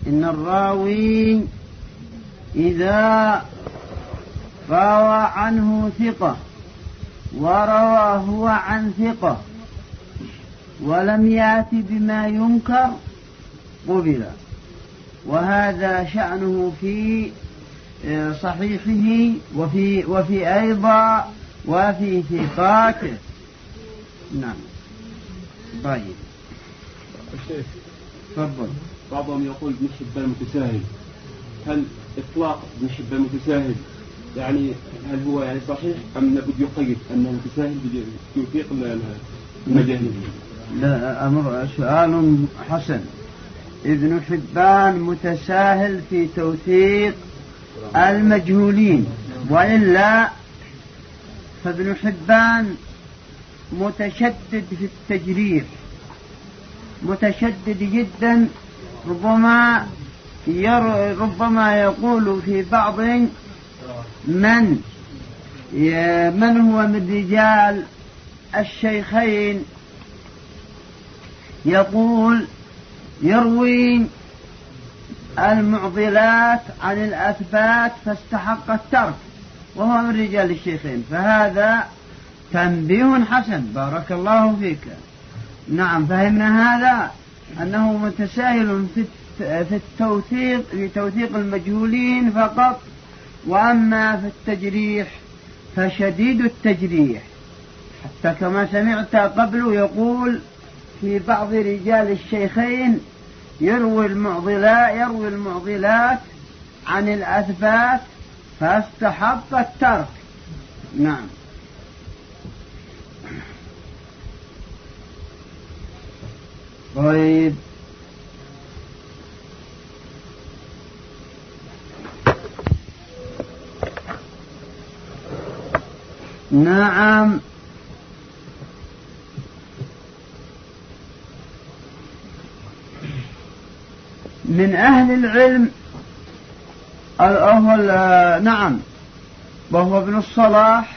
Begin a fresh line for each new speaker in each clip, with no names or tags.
إن الراوي إذا روى عنه ثقة وروى هو عن ثقة ولم يأتي بما ينكر قبل، وهذا شأنه في صحيحه وفي أيضا وفي ثقاته. نعم. طيب
الشيخ
تفضل.
بعضهم يقول ابن حبان متساهل، هل إطلاق ابن حبان متساهل يعني هل هو يعني صحيح أم نبد يقيد أنه متساهل بتوثيق المجاهيل؟
لا، أمر سؤال حسن. ابن حبان متساهل في توثيق المجهولين، وإلا فابن حبان متشدد في التجريح، متشدد جدا. ربما يقول في بعض من هو من رجال الشيخين، يقول يروي المعضلات عن الأثبات فاستحق الترك، وهو من رجال الشيخين، فهذا تنبيه حسن. بارك الله فيك. نعم، فهمنا هذا أنه متساهل في توثيق المجهولين فقط، وأما في التجريح فشديد التجريح، حتى كما سمعت قبل يقول في بعض رجال الشيخين يروي المعضلات عن الأثبات فاستحق الترك. نعم. طيب نعم. من أهل العلم نعم، وهو ابن الصلاح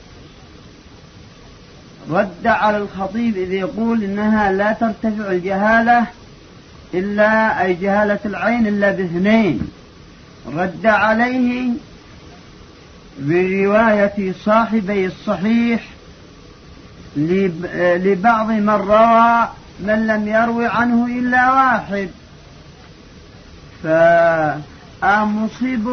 رد على الخطيب إذ يقول إنها لا ترتفع الجهالة إلا أي جهالة العين إلا باثنين. رد عليه برواية صاحبي الصحيح لبعض من روى من لم يروي عنه إلا واحد، فمصيب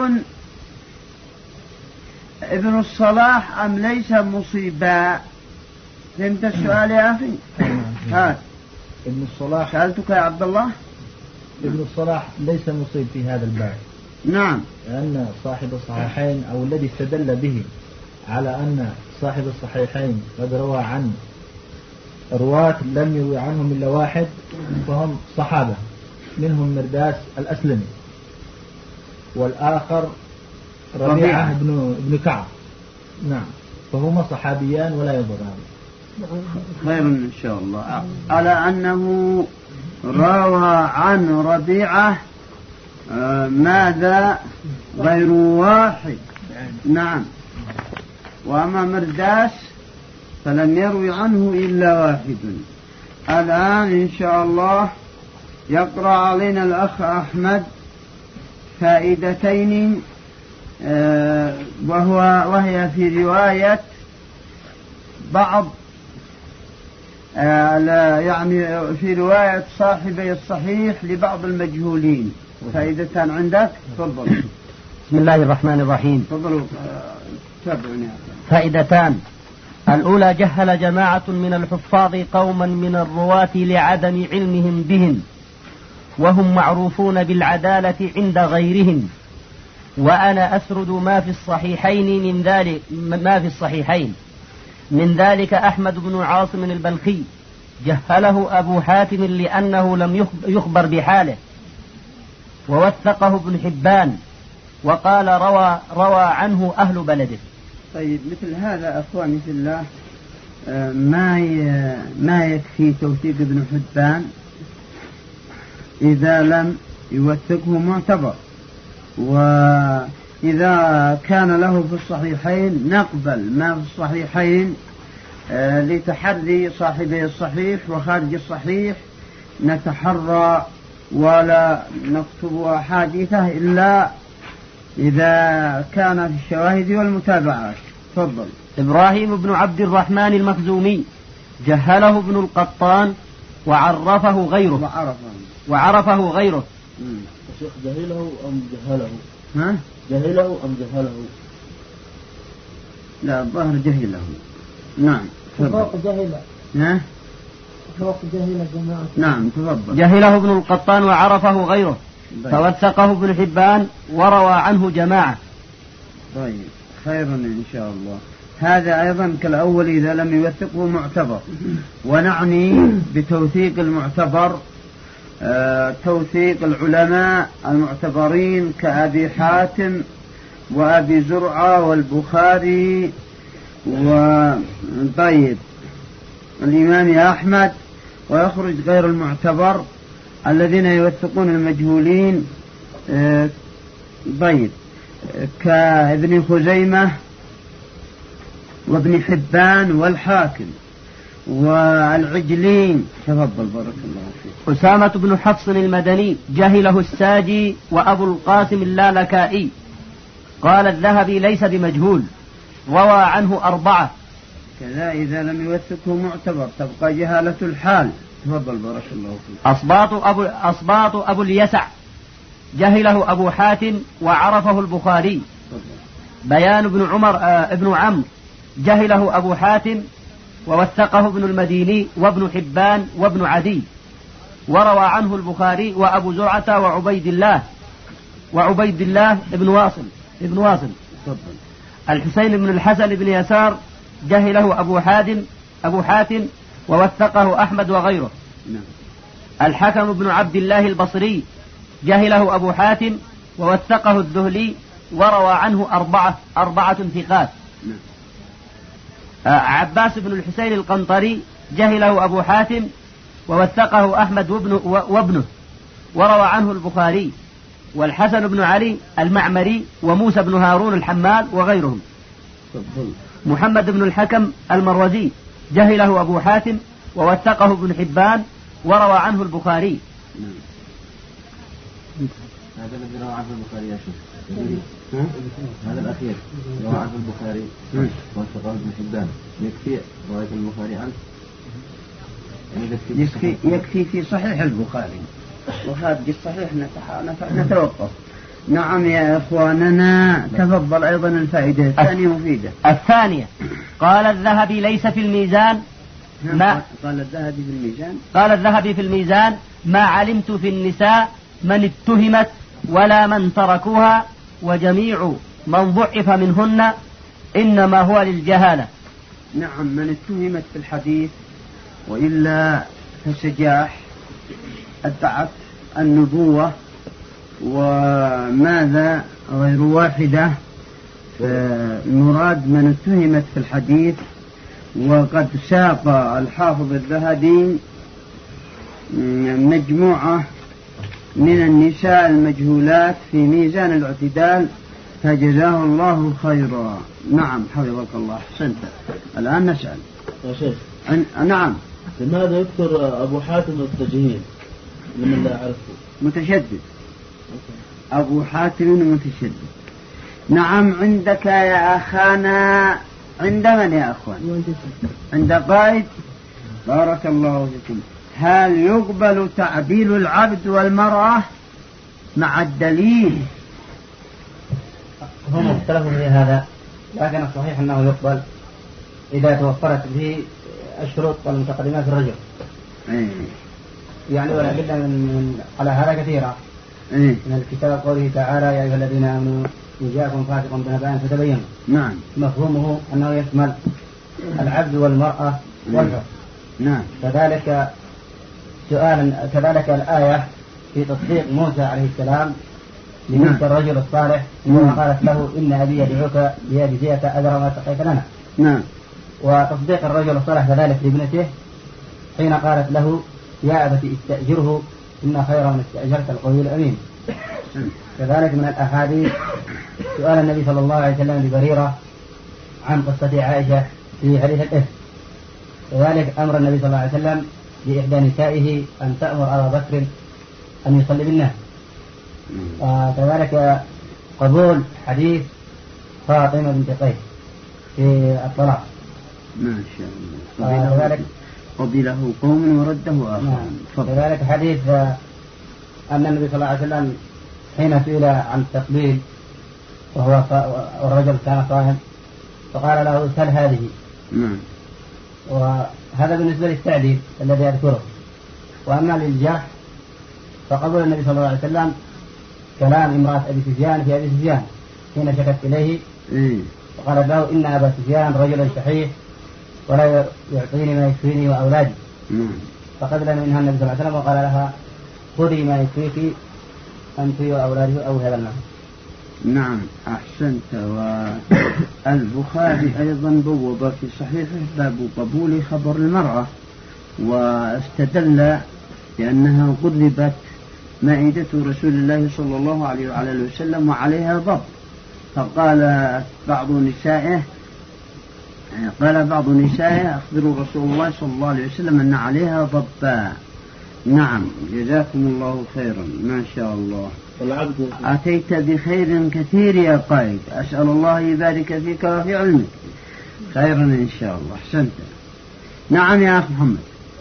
ابن الصلاح أم ليس مصيبا؟ فهمت السؤال يا أخي؟ هات
ابن الصلاح.
سألتك يا عبد الله.
ابن الصلاح ليس مصيب في هذا الباب.
نعم،
لأن صاحب الصحيحين أو الذي استدل به على أن صاحب الصحيحين قد روى عن رواة لم يروي عنهم إلا واحد، فهم صحابة، منهم مرداس الأسلمي، والآخر ربيعة بن كعب. نعم، فهما صحابيان ولا يضر هذا.
خير إن شاء الله. على أنه روى عن ربيعة ماذا غير واحد. نعم. وأما مرداس فلم يروي عنه إلا واحد. الآن إن شاء الله يقرأ علينا الأخ أحمد فائدتين، وهي في رواية بعض يعني في رواية صاحبي الصحيح لبعض المجهولين. فائدتان عندك، تفضل.
بسم الله الرحمن الرحيم.
تفضلوا تابعوني.
فائدتان: الأولى، جهل جماعة من الحفاظ قوما من الرواة لعدم علمهم بهم، وهم معروفون بالعدالة عند غيرهم، وأنا أسرد ما في الصحيحين من ذلك أحمد بن عاصم البلخي جهله أبو حاتم لأنه لم يخبر بحاله، ووثقه ابن حبان وقال روى عنه أهل بلده.
طيب، مثل هذا أخواني في الله ما يكفي توثيق ابن حبان إذا لم يوثقه معتبر، وإذا كان له في الصحيحين نقبل ما في الصحيحين لتحري صاحبي الصحيح، وخارج الصحيح نتحرى ولا نكتب أحاديثه إلا إذا كان في الشواهد والمتابعات. تفضل.
إبراهيم بن عبد الرحمن المخزومي جهله ابن القطان وعرفه غيره. وعرفه غيره.
الشيخ جهله أم جهله؟
ها؟
جهله أم جهله؟
لا الظاهر جهله. نعم.
فوق جهله.
ها؟
فوق جهله جماعة.
نعم تفضل.
جهله ابن القطان وعرفه غيره. فوثقه ابن حبان وروى عنه جماعة.
طيب خيرا إن شاء الله. هذا أيضا كالأول إذا لم يوثقه معتبر. ونعني بتوثيق المعتبر توثيق العلماء المعتبرين كأبي حاتم وأبي زرعة والبخاري وطيب الإمام أحمد، ويخرج غير المعتبر الذين يوثقون المجهولين طيب كابن خزيمة وابن حبان والحاكم والعجلين. تفضل بارك الله فيك.
أسامة بن حفص المدني جهله الساجي وأبو القاسم اللالكائي. قال الذهبي ليس بمجهول، روى عنه 4.
كذا إذا لم يوثقه معتبر تبقى جهالة الحال. تفضل بارك الله فيك.
أصباط أبو اليسع جهله أبو حاتم وعرفه البخاري. بيان بن عمر ابن عمرو جهله أبو حاتم ووثقه ابن المديني وابن حبان وابن عدي، وروى عنه البخاري وأبو زرعة وعبيد الله ابن واصل. الحسين بن الحسن بن يسار جهله أبو حاتم ووثقه أحمد وغيره. الحكم بن عبد الله البصري جهله أبو حاتم ووثقه الذهلي وروى عنه 4 ثقات. عباس بن الحسين القنطري جهله أبو حاتم ووثقه أحمد وابنه وروى عنه البخاري، والحسن بن علي المعمري وموسى بن هارون الحمال وغيرهم. محمد بن الحكم المروزي جهله أبو حاتم ووثقه ابن حبان وروى عنه البخاري.
هذا الذي روى عنه البخاري يا شيخ. هذا الأخير روى عنه البخاري ووثقه ابن حبان. يكفي رواية البخاري عنه؟
يكفي في صحيح البخاري، وهذا الصحيح نتوقف. نعم يا إخواننا. تفضل. أيضا الفائدة الثانية مفيدة.
الثانية قال الذهبي ليس في الميزان قال الذهبي في الميزان ما علمت في النساء من اتهمت ولا من تركوها، وجميع من ضعف منهن إنما هو للجهالة.
نعم من اتهمت في الحديث، وإلا فسجاح ادعت النبوة وماذا غير واحدة. المراد من اتهمت في الحديث. وقد ساق الحافظ الذهبي مجموعة من النساء المجهولات في ميزان الاعتدال، فجزاه الله خيرا. نعم حفظك الله. أحسنت. الآن نسأل
يا شيخ.
نعم.
لماذا يذكر أبو حاتم التجهيل لمن لا يعرفه؟
متشدد. أبو حاتم متشدد. نعم. عندك يا أخانا. عند من يا أخوان؟ عند قائد. بارك الله فيكم. هل يقبل تعديل العبد والمرأة مع الدليل؟
هم اختلفوا في هذا، لكن الصحيح أنه يقبل إذا توفرت به الشروط والمتقدمات في الرجل. يعني ولا بد من على هذا كثيرة. من الكتاب قوله تعالى يا أيها الذين آمنوا إن جاءكم فاسق بنبأ فتبينوا.
نعم.
مفهومه أنه يشمل العبد والمرأة والحر.
نعم.
كذلك الآية في تصديق موسى عليه السلام لموسى الرجل الصالح عندما قالت له إن أبي يدعوك ليجزيك أجر ما سقيت لنا.
نعم.
وتصديق الرجل الصالح كذلك لابنته حين قالت له يا أبت استأجره إن خير من استأجرت القوي الأمين. كذلك من الأحاديث سؤال النبي صلى الله عليه وسلم لبريرة عن قصة عائشة في حديث الإفك. كذلك أمر النبي صلى الله عليه وسلم لإحدى نسائه أن تأمر أبا بكر أن يصلي بالناس. وكذلك قبول حديث فاطمة بنت قيس في الطلاق.
ما شاء الله. قبله قوم ورده آخرون.
كذلك حديث أن النبي صلى الله عليه وسلم حين سئل عن التقبيل والرجل كان صائم فقال له سل هذه. وهذا بالنسبة للتعديل الذي يذكره. وأما للجرح فقبل النبي صلى الله عليه وسلم كلام امرأة أبي سفيان في أبي سفيان حين شكت إليه فقال له إن أبا سفيان رجل شحيح ولا يعطيني ما يكفيني وأولادي. فقبل منها النبي صلى الله عليه وسلم وقال لها خذي ما يكفيك أنت وأولادك أو هذا المال.
نعم أحسنت. والبخاري أيضا بوب في صحيحه باب قبول خبر المرأة واستدل لأنها قربت مائدة رسول الله صلى الله عليه وعلى اله وسلم وعليها ضب. فقال بعض نسائه أخبروا رسول الله صلى الله عليه وسلم أن عليها ضبا. نعم جزاكم الله خيرا ما شاء الله. أتيت بخير كثير يا قائد. أسأل الله يبارك فيك وفي علمك خيرا إن شاء الله. أحسنت. نعم يا أخ محمد.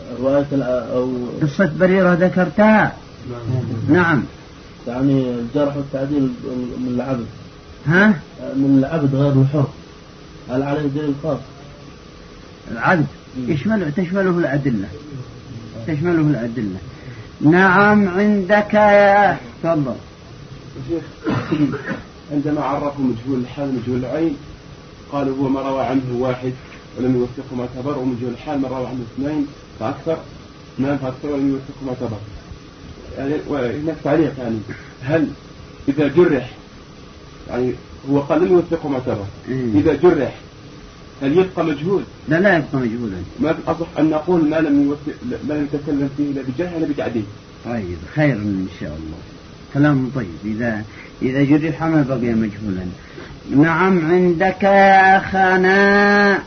قصة بريرة ذكرتها. نعم.
يعني الجرح والتعديل من العبد.
ها؟
من العبد غير الحر. هل عليه دليل خاص؟
العبد تشمله الأدلة. نعم عندك يا تفضل.
عندما عرفوا مجهول الحال مجهول العين قالوا هو ما روى عنه واحد ولم يوثقه ما اعتبر، ومجهول الحال ما روى عنه اثنين فأكثر ولم يوثقه ما اعتبر. يعني هناك تعليق يعني هل إذا جرح يعني هو قال لم يوثقه ما اعتبر إذا جرح هل يبقى مجهول؟
لا يبقى مجهولا.
ما أصح أن نقول ما لم يتكلم فيه لا بجرح ولا بتعديل.
طيب خير إن شاء الله. كلام طيب. إذا جرح ما بقي مجهولا. نعم عندك يا أخانا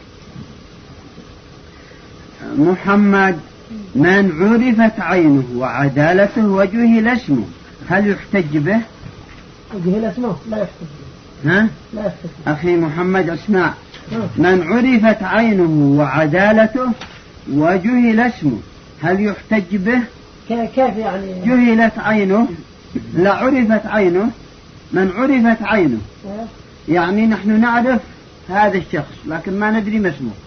محمد من عرفت عينه وعدالته وجهل اسمه هل يحتج به؟
وجهل اسمه لا يحتج.
ها؟
لا يحتج.
أخي محمد اسمع. من عرفت عينه وعدالته وجهل اسمه هل يحتج به؟
كيف يعني؟
جهلت عينه لا عرفت عينه. من عرفت عينه يعني نحن نعرف هذا الشخص لكن ما ندري ما اسمه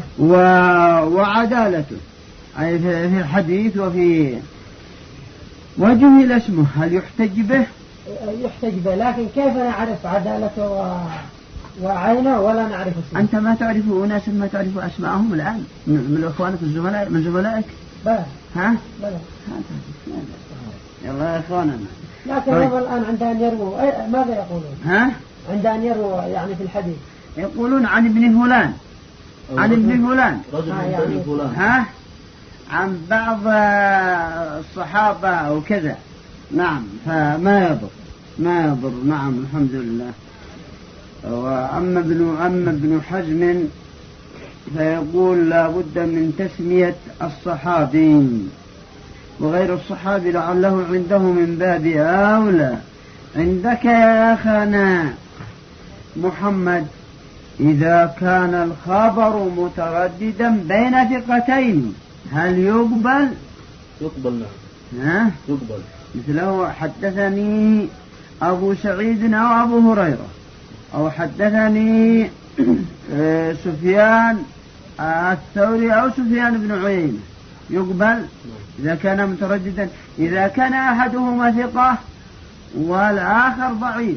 وعدالته أي في الحديث وفي وجهل اسمه هل يحتج به؟
يحتج به لكن كيف نعرف عدالته وعينه ولا نعرف اسمه؟
أنت ما تعرف أناس ما تعرف أسماءهم الآن من أخوانك الزملاء من زملائك؟
بلى.
ها؟
بلى.
يلا يا أخواننا.
لكن هم الآن عند أن يرووا ماذا يقولون؟
ها؟
عند أن يرووا يعني في الحديث
يقولون عن ابن فلان عن ابن فلان
يعني فلان.
ها؟ عن بعض الصحابة أو كذا. نعم فما يضر. نعم الحمد لله. وأما ابن حزم فيقول لا بد من تسمية الصحابي وغير الصحابي لعله عنده من باب أولى. عندك يا أخانا محمد إذا كان الخبر مترددا بين ثقتين هل يقبل؟
يقبل نعم.
ها؟
يقبل.
مثله حدثني أبو سعيد أو أبو هريرة أو حدثني سفيان الثوري أو سفيان بن عيينة يقبل إذا كان مترددا. إذا كان أحدهما ثقة والآخر ضعيف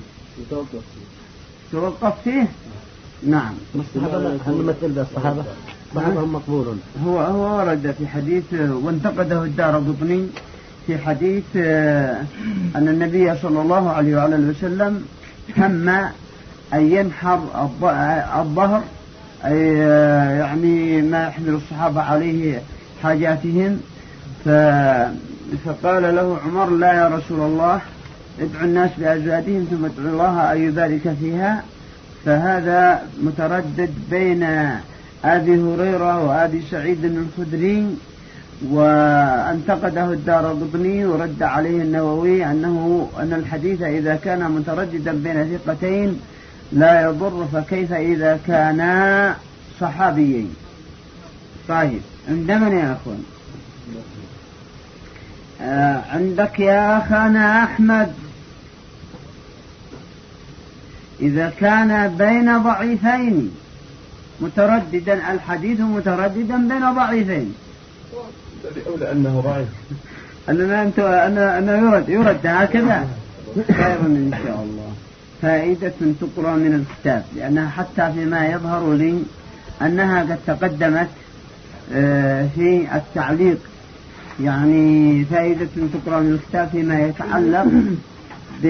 توقف فيه. نعم.
هل نمثل بالصحابة؟ بعضهم مقبول.
هو ورد في حديث وانتقده الدارقطني في حديث أن النبي صلى الله عليه وعلى اله وسلم هم أن ينحر الظهر أي يعني ما يحمل الصحابة عليه حاجاتهم فقال له عمر لا يا رسول الله ادعو الناس بأزوادهم ثم ادعو الله أن يبارك فيها. فهذا متردد بين أبي هريرة وأبي سعيد الخدري وانتقده الدارقطني ورد عليه النووي أن الحديث إذا كان مترددا بين ثقتين لا يضر، فكيف إذا كانا صحابيين؟ طيب عند من يا أخوان؟ عندك يا أخانا أحمد. إذا كان بين ضعيفين مترددا، الحديث مترددا بين ضعيفين،
أولى أنه ضعيف.
أنه يرد هكذا خير إن شاء الله. فائدة تقرأ من الكتاب، لأنها حتى فيما يظهر لي أنها قد تقدمت في التعليق، يعني فائدة تقرأ من الكتاب فيما يتعلق ب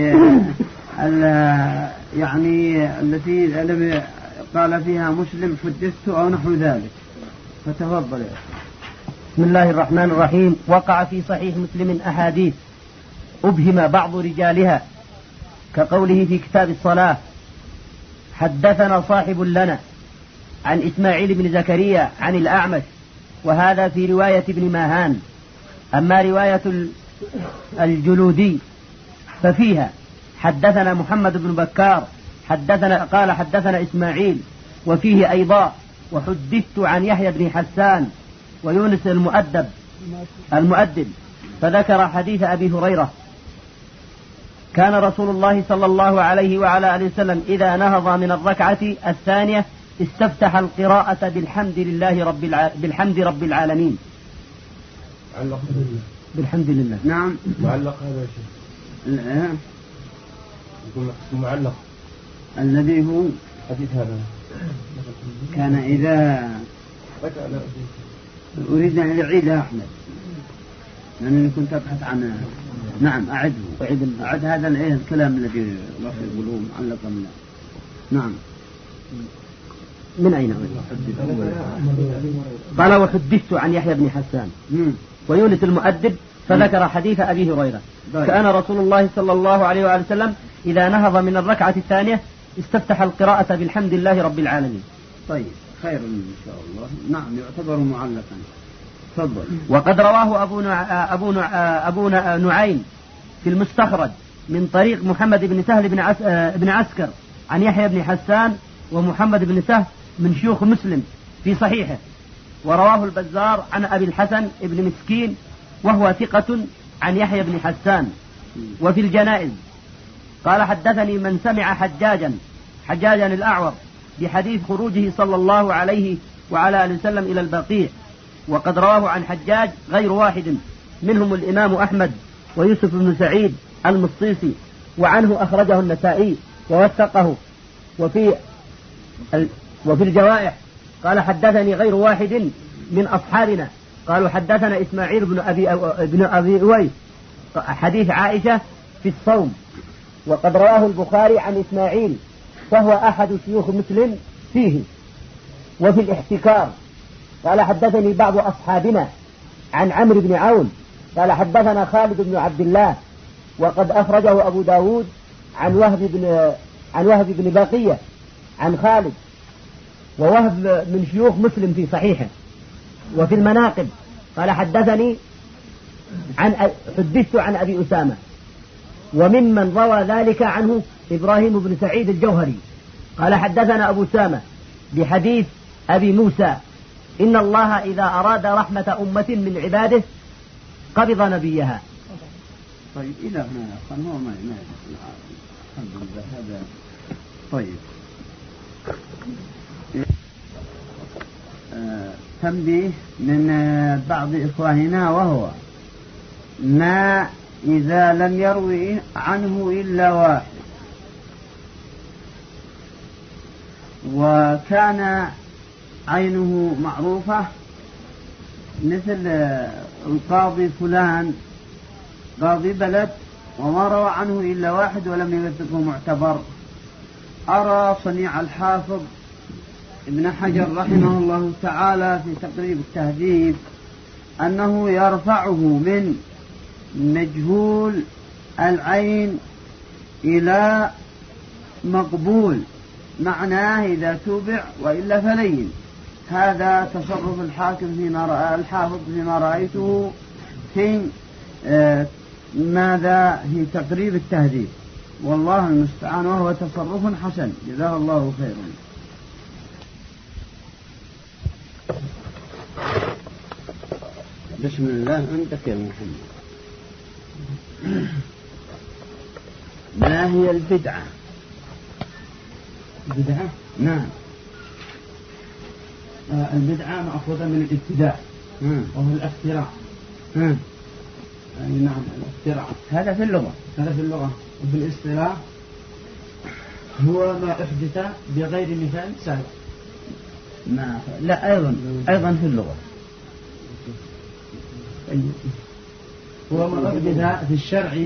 يعني التي قال فيها مسلم حدثت أو نحو ذلك. فتفضل يا أخي.
بسم الله الرحمن الرحيم. وقع في صحيح مسلم أحاديث أبهم بعض رجالها، كقوله في كتاب الصلاة: حدثنا صاحب لنا عن إسماعيل بن زكريا عن الأعمش، وهذا في رواية ابن ماهان. أما رواية الجلودي ففيها حدثنا محمد بن بكار قال حدثنا إسماعيل، وفيه أيضا وحدثت عن يحيى بن حسان ويونس المؤدب، فذكر حديث أبي هريرة: كان رسول الله صلى الله عليه وعلى آله وسلم إذا نهض من الركعة الثانية استفتح القراءة بالحمد رب العالمين. بالحمد لله.
نعم.
معلق هذا يا شيخ. يقول لك معلق
الذي هو
حديث هذا
كان إذا أريد أن أعيدها أحمد، لأنني كنت أبحث عنه. نعم أعد هذا الكلام الذي يقولوه معلقا. نعم.
من أين قال وحدثت عن يحيى بن حسان ويونس المؤدب، فذكر حديث أبي هريرة: كان رسول الله صلى الله عليه وآله وسلم إذا نهض من الركعة الثانية استفتح القراءة بالحمد لله رب العالمين.
طيب خير إن شاء الله. نعم يعتبر معلقا. تفضل.
وقد رواه أبو نعيم في المستخرج من طريق محمد بن سهل بن عسكر عن يحيى بن حسان ومحمد بن سهل من شيوخ مسلم في صحيحه. ورواه البزار عن أبي الحسن بن مسكين وهو ثقة عن يحيى بن حسان. وفي الجنائز قال حدثني من سمع حجاجا الأعور بحديث خروجه صلى الله عليه وعلى آله وسلم إلى البقيع. وقد رواه عن حجاج غير واحد، منهم الإمام أحمد ويوسف بن سعيد المصيصي، وعنه أخرجه النسائي ووثقه. وفي الجوائح قال حدثني غير واحد من أصحابنا، قالوا حدثنا إسماعيل بن أبي أويس حديث عائشة في الصوم. وقد رواه البخاري عن إسماعيل فهو أحد شيوخ مسلم فيه. وفي الاحتكار قال حدثني بعض أصحابنا عن عمرو بن عون قال حدثنا خالد بن عبد الله، وقد أخرجه أبو داود عن وهب بن بقية عن خالد، ووهب من شيوخ مسلم في صحيحه. وفي المناقب قال حدثت عن أبي أسامة. وممن روى ذلك عنه إبراهيم بن سعيد الجوهري قال حدثنا أبو أسامة بحديث أبي موسى: إن الله إذا أراد رحمة أمة من عباده قبض نبيها.
طيب إلى هنا هو ما الحمد لله هذا. طيب تنبيه من بعض إخواننا، وهو ما إذا لم يروي عنه إلا واحد وكان عينه معروفة، مثل القاضي فلان قاضي بلد وما روى عنه إلا واحد ولم يوثقه معتبر. أرى صنيع الحافظ ابن حجر رحمه الله تعالى في تقريب التهذيب أنه يرفعه من مجهول العين إلى مقبول، معناه إذا توبع وإلا فلين. هذا تصرف الحاكم فيما رأى الحافظ فيما رأيته في ماذا في تقريب التهذيب، والله المستعان، وهو تصرف حسن جزاه الله خيرا. بسم الله. عندك يا محمد. ما هي البدعة؟
البدعة؟
نعم.
البدعة مأخوذة من الابتداع وهو الاختراع. يعني نعم الاختراع
هذا في اللغة.
هذا في اللغة. وفي الاصطلاح هو ما أحدث بغير مثال سابق.
لا أيضا في اللغة.
هو ما أحدث في الشرع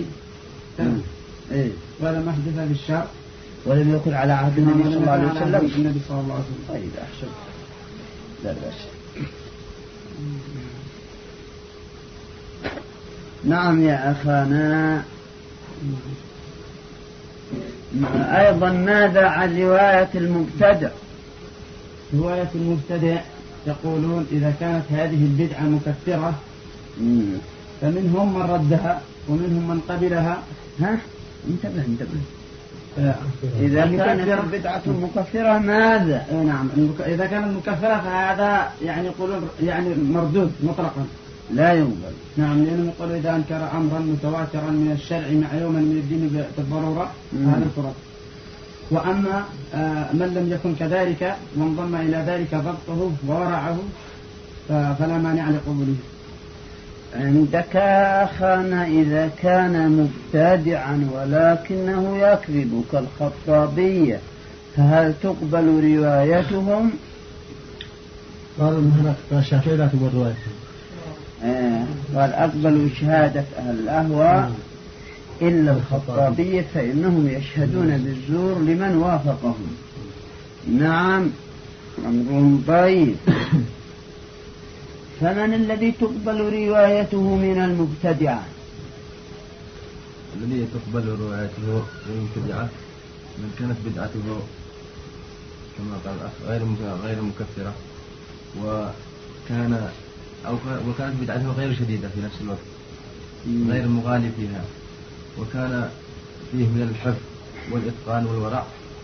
ولا ما أحدث في الشرع
ولم يكن على عهد النبي صلى الله عليه وسلم.
النبي صلى الله عليه وسلم.
طيب أحسن. لا بأس. نعم يا أخانا. أيضا ماذا عن رواية المبتدع؟
رواية المبتدع يقولون إذا كانت هذه البدعة مكفرة فمنهم من ردها ومنهم من قبلها.
انتبه. إذا كانت البدعة مكفرة ماذا؟
نعم إذا كانت مكفرة فهذا يعني يقولون يعني مردود مطلقا
لا يقبل.
نعم لأنهم يقولوا إذا أنكر أمرا متواترا من الشرع معلوما من الدين بالضرورة هذا الفرق. وأما من لم يكن كذلك وانضم إلى ذلك ضبطه وورعه فلا مانع لقبوله.
عندك أخانا إذا كان مبتدعا ولكنه يكذب كالخطابية فهل تقبل روايتهم؟
قالوا هناك الشافعي لا تقبل روايتهم.
قال أقبلوا شهادة أهل الأهواء إلا الخطابية فإنهم يشهدون بالزور لمن وافقهم. نعم أمر طيب. فمن الذي تقبل روايته من المبتدعة؟
الذي تقبل روايته من المبتدعة من كانت بدعته كما قال الأخ غير مكفرة وكانت بدعته غير شديدة في نفس الوقت غير مغالي فيها وكان فيه من الحفظ والإتقان والورع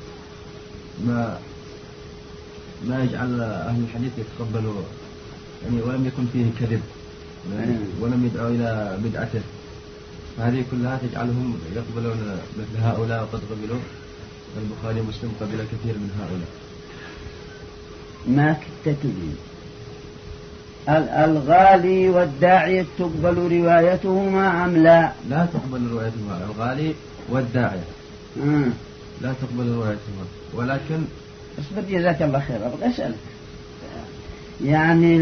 ما يجعل أهل الحديث يتقبلوا يعني ولم يكن فيه كذب ولم يدعوا إلى بدعته. هذه كلها تجعلهم يقبلون مثل هؤلاء وقد قبلوا. البخاري ومسلم قبل كثير من هؤلاء.
ما كنت تبين الغالي والداعية تقبل روايتهما أم لا؟
لا تقبل روايتهما الغالي والداعية لا تقبل روايتهما. ولكن
اصبر جزاك الله خير. أبغى أسألك يعني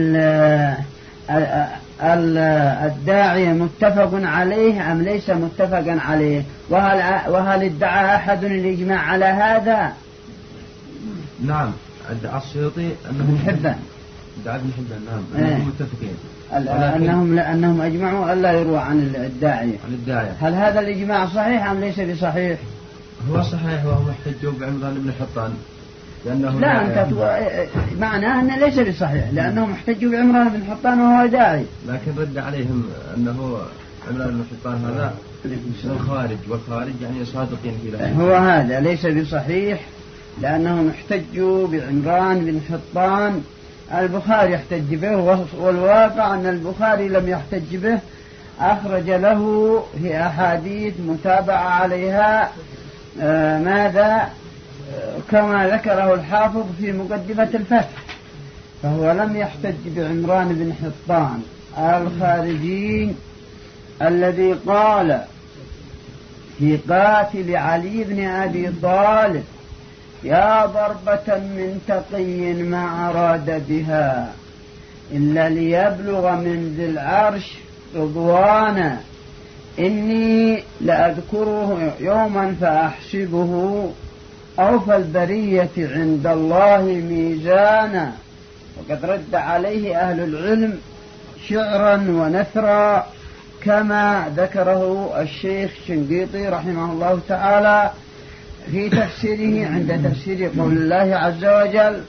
الداعية متفق عليه أم ليس متفقا عليه؟ وهل ادعى أحد الإجماع على هذا؟
نعم ادعى السيوطي
ابن حبان.
ادعى ابن حبان نعم أنهم متفقين
أنهم أجمعوا ألا يروى عن الداعية. هل هذا الإجماع صحيح أم ليس بصحيح؟
هو صحيح وهم احتجوا بعمران بن حطان لأنه
لا أنت معناه أنه ليس بصحيح لأنهم احتجوا بعمران بن حطان وهو داعي.
لكن رد عليهم أنه عمران بن حطان هذا الخارج والخارج يعني صادقين في ذلك.
هو هذا ليس بصحيح لأنهم احتجوا بعمران بن حطان. البخاري احتج به والواقع أن البخاري لم يحتج به. أخرج له في أحاديث متابعة عليها ماذا كما ذكره الحافظ في مقدمة الفتح. فهو لم يحتج بعمران بن حطان الخارجي الذي قال في قاتل علي بن أبي طالب يا ضربة من تقي ما أراد بها إلا ليبلغ من ذي العرش رضوانا إني لأذكره يوما فأحسبه أوفى البرية عند الله ميزانا. وقد رد عليه أهل العلم شعرا ونثرا كما ذكره الشيخ شنقيطي رحمه الله تعالى في تفسيره عند تفسير قول الله عز وجل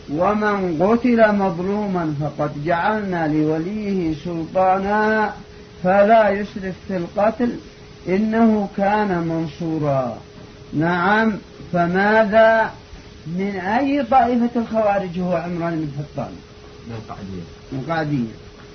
ومن قتل مظلوما فقد جعلنا لوليه سلطانا فلا يسرف في القتل إنه كان منصورا. نعم. فماذا من أي طائفة الخوارج هو عمران بن حطان؟ من القعدية.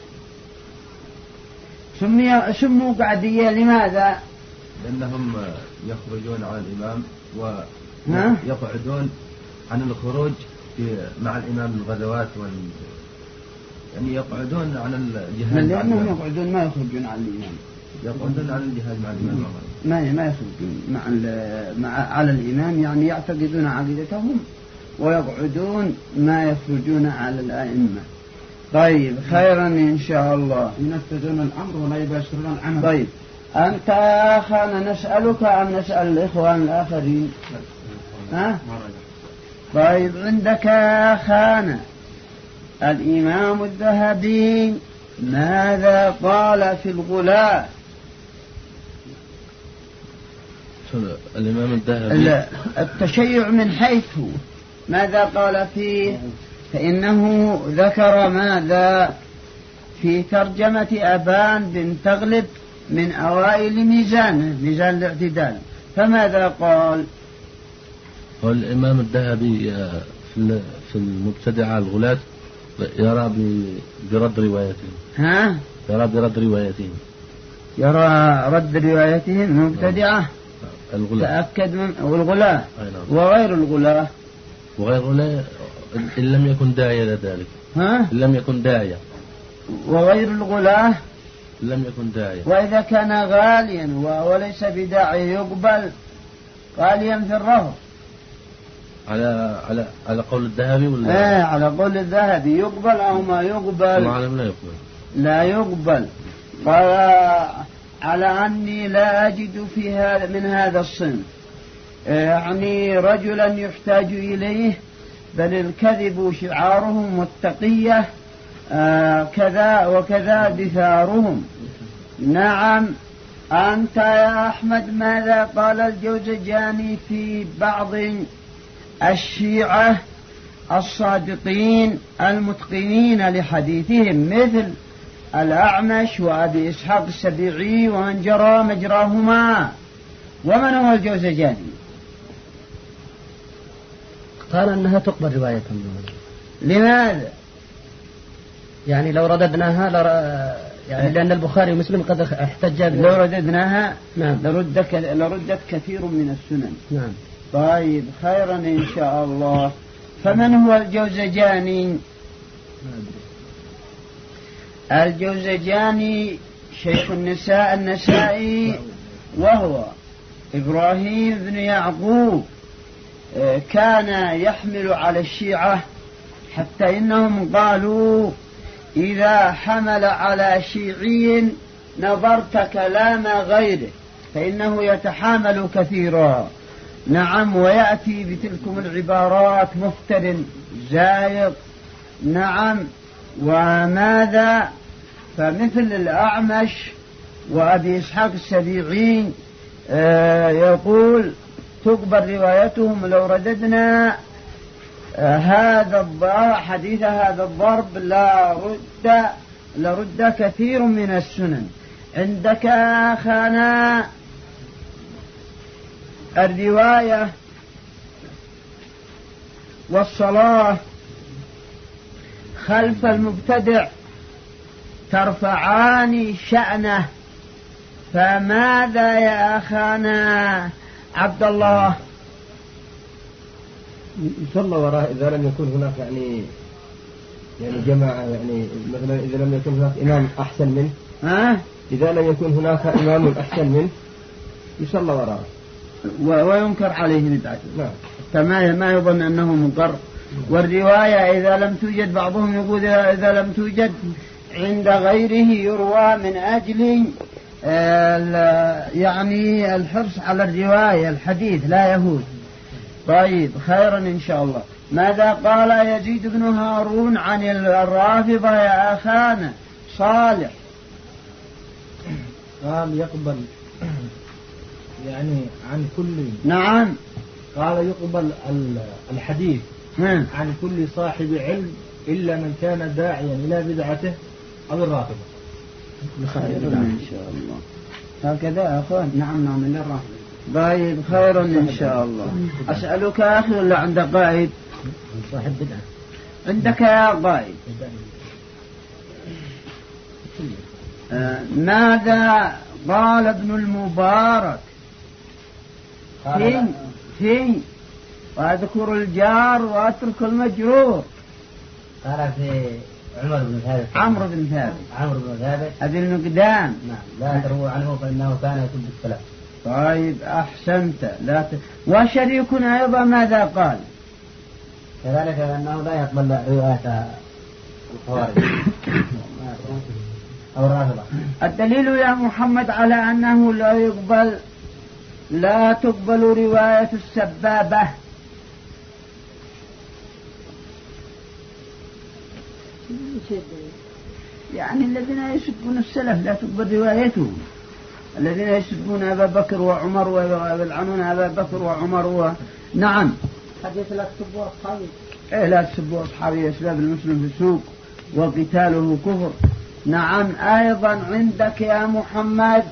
سموا قعدية لماذا؟
لأنهم يخرجون على الإمام ويقعدون عن الخروج مع الإمام الغزوات يعني يقعدون عن الجهاد.
لأنهم يقعدون ما يخرجون عن الإمام.
يقعدون عن الجهاد مع الإمام.
ما يخرجون على الإمام، يعني يعتقدون عقيدتهم ويقعدون ما يخرجون على الأئمة. طيب خيرا إن شاء الله.
ينفذون الأمر ولا يباشرون العمل.
طيب أنت يا أخانا نسألك أم نسأل الإخوان الآخرين؟ ها؟ طيب عندك يا أخانا الإمام الذهبي ماذا قال في الغلاة؟
الإمام الذهبي
التشيع من حيث ماذا قال فيه؟ فإنه ذكر ماذا في ترجمة أبان بن تغلب من أوائل ميزان الاعتدال، فماذا قال؟
والإمام الذهبي في المبتدعة الغلاة يرى برد روايتهم.
ها؟
يرى برد روايتهم.
يرى رد روايتهم مبتدعة.
الغلاة.
تأكد والغلاة. وغير الغلاة.
وغير الغلاة إن لم يكن داعية لذلك.
ها؟
إن لم يكن داعية.
وغير الغلاة.
لم يكن داعية.
وإذا كان غاليا وليس بداعي يقبل غاليا في الرفض.
على قول الذهبي ولا؟
على قول الذهبي يقبل أو ما يقبل؟
معلم لا يقبل.
لا يقبل. قال على أني لا أجد في هذا من هذا الصنف يعني رجلا يحتاج إليه، بل الكذب شعارهم والتقية كذا وكذا دثارهم. نعم. أنت يا أحمد ماذا قال الجوزجاني في بعض الشيعة الصادقين المتقنين لحديثهم مثل الأعمش وأبي إسحاق السبيعي ومن جرى مجراهما؟ ومن هو الجوزجاني؟
قال أنها تقبل روايتهم.
لماذا؟
يعني لو رددناها يعني لأن البخاري ومسلم قد احتج.
لو رددناها
نعم.
لردت كثير من السنن.
نعم.
طيب خيرا إن شاء الله. فمن هو الجوزجاني؟ الجوزجاني شيخ النسائي وهو إبراهيم بن يعقوب، كان يحمل على الشيعة حتى إنهم قالوا إذا حمل على شيعي نظرت كلام غيره فإنه يتحامل كثيرا. نعم. ويأتي بتلكم العبارات مفتر زايق. نعم. وماذا؟ فمثل الأعمش وأبي إسحاق السبيعي يقول تقبل روايتهم لو رددنا حديث هذا الضرب لرد كثير من السنن. عندك أخانا الرواية والصلاة خلف المبتدع ترفعان شأنه، فماذا يا أخانا عبد الله؟
يصلى وراء إذا لم يكن هناك يعني جماعة، يعني مثلا إذا لم يكن هناك إمام أحسن منه. إذا لم يكن هناك إمام أحسن منه يصلى وراءه
وينكر عليه بدعته.
نعم.
فما يظن أنه منكر. والرواية إذا لم توجد، بعضهم يقول إذا لم توجد عند غيره يروى من أجل يعني الحرص على الرواية الحديث لا يهود. طيب خيرا إن شاء الله. ماذا قال يزيد بن هارون عن الرافضة يا أخانا صالح؟
قال يقبل يعني عن كل.
نعم.
قال يقبل الحديث عن كل صاحب علم إلا من كان داعيا إلى بدعته أو الرافضة.
خير إن شاء الله. هكذا يا أخوان. نعم إلا الرافضة. طيب خير إن شاء الله. أسألك يا أخي ولا عندك قائد؟
صاحب بدعة.
عندك يا قائد. ماذا قال ابن المبارك في واذكر الجار واترك المجرور؟
قال في عمرو بن ثابت
أبي المقدام.
نعم. لا تروى عنه فإنه كان يسب السلف.
طيب أحسنت. وشريكنا أيضا ماذا قال؟
كذلك أنه لا يقبل رواية الخوارج أو الرافضة.
الدليل يا محمد على أنه لا تقبل رواية السبابة. يعني الذين يسبون السلف لا تقبل روايتهم. الذين يسبون أبا بكر وعمر ويلعنون أبا بكر وعمر نعم.
حديث لا تسبوا أصحابي.
لا تسبوا أصحابي أسباب المسلم في السوق وقتاله كفر. نعم. أيضا عندك يا محمد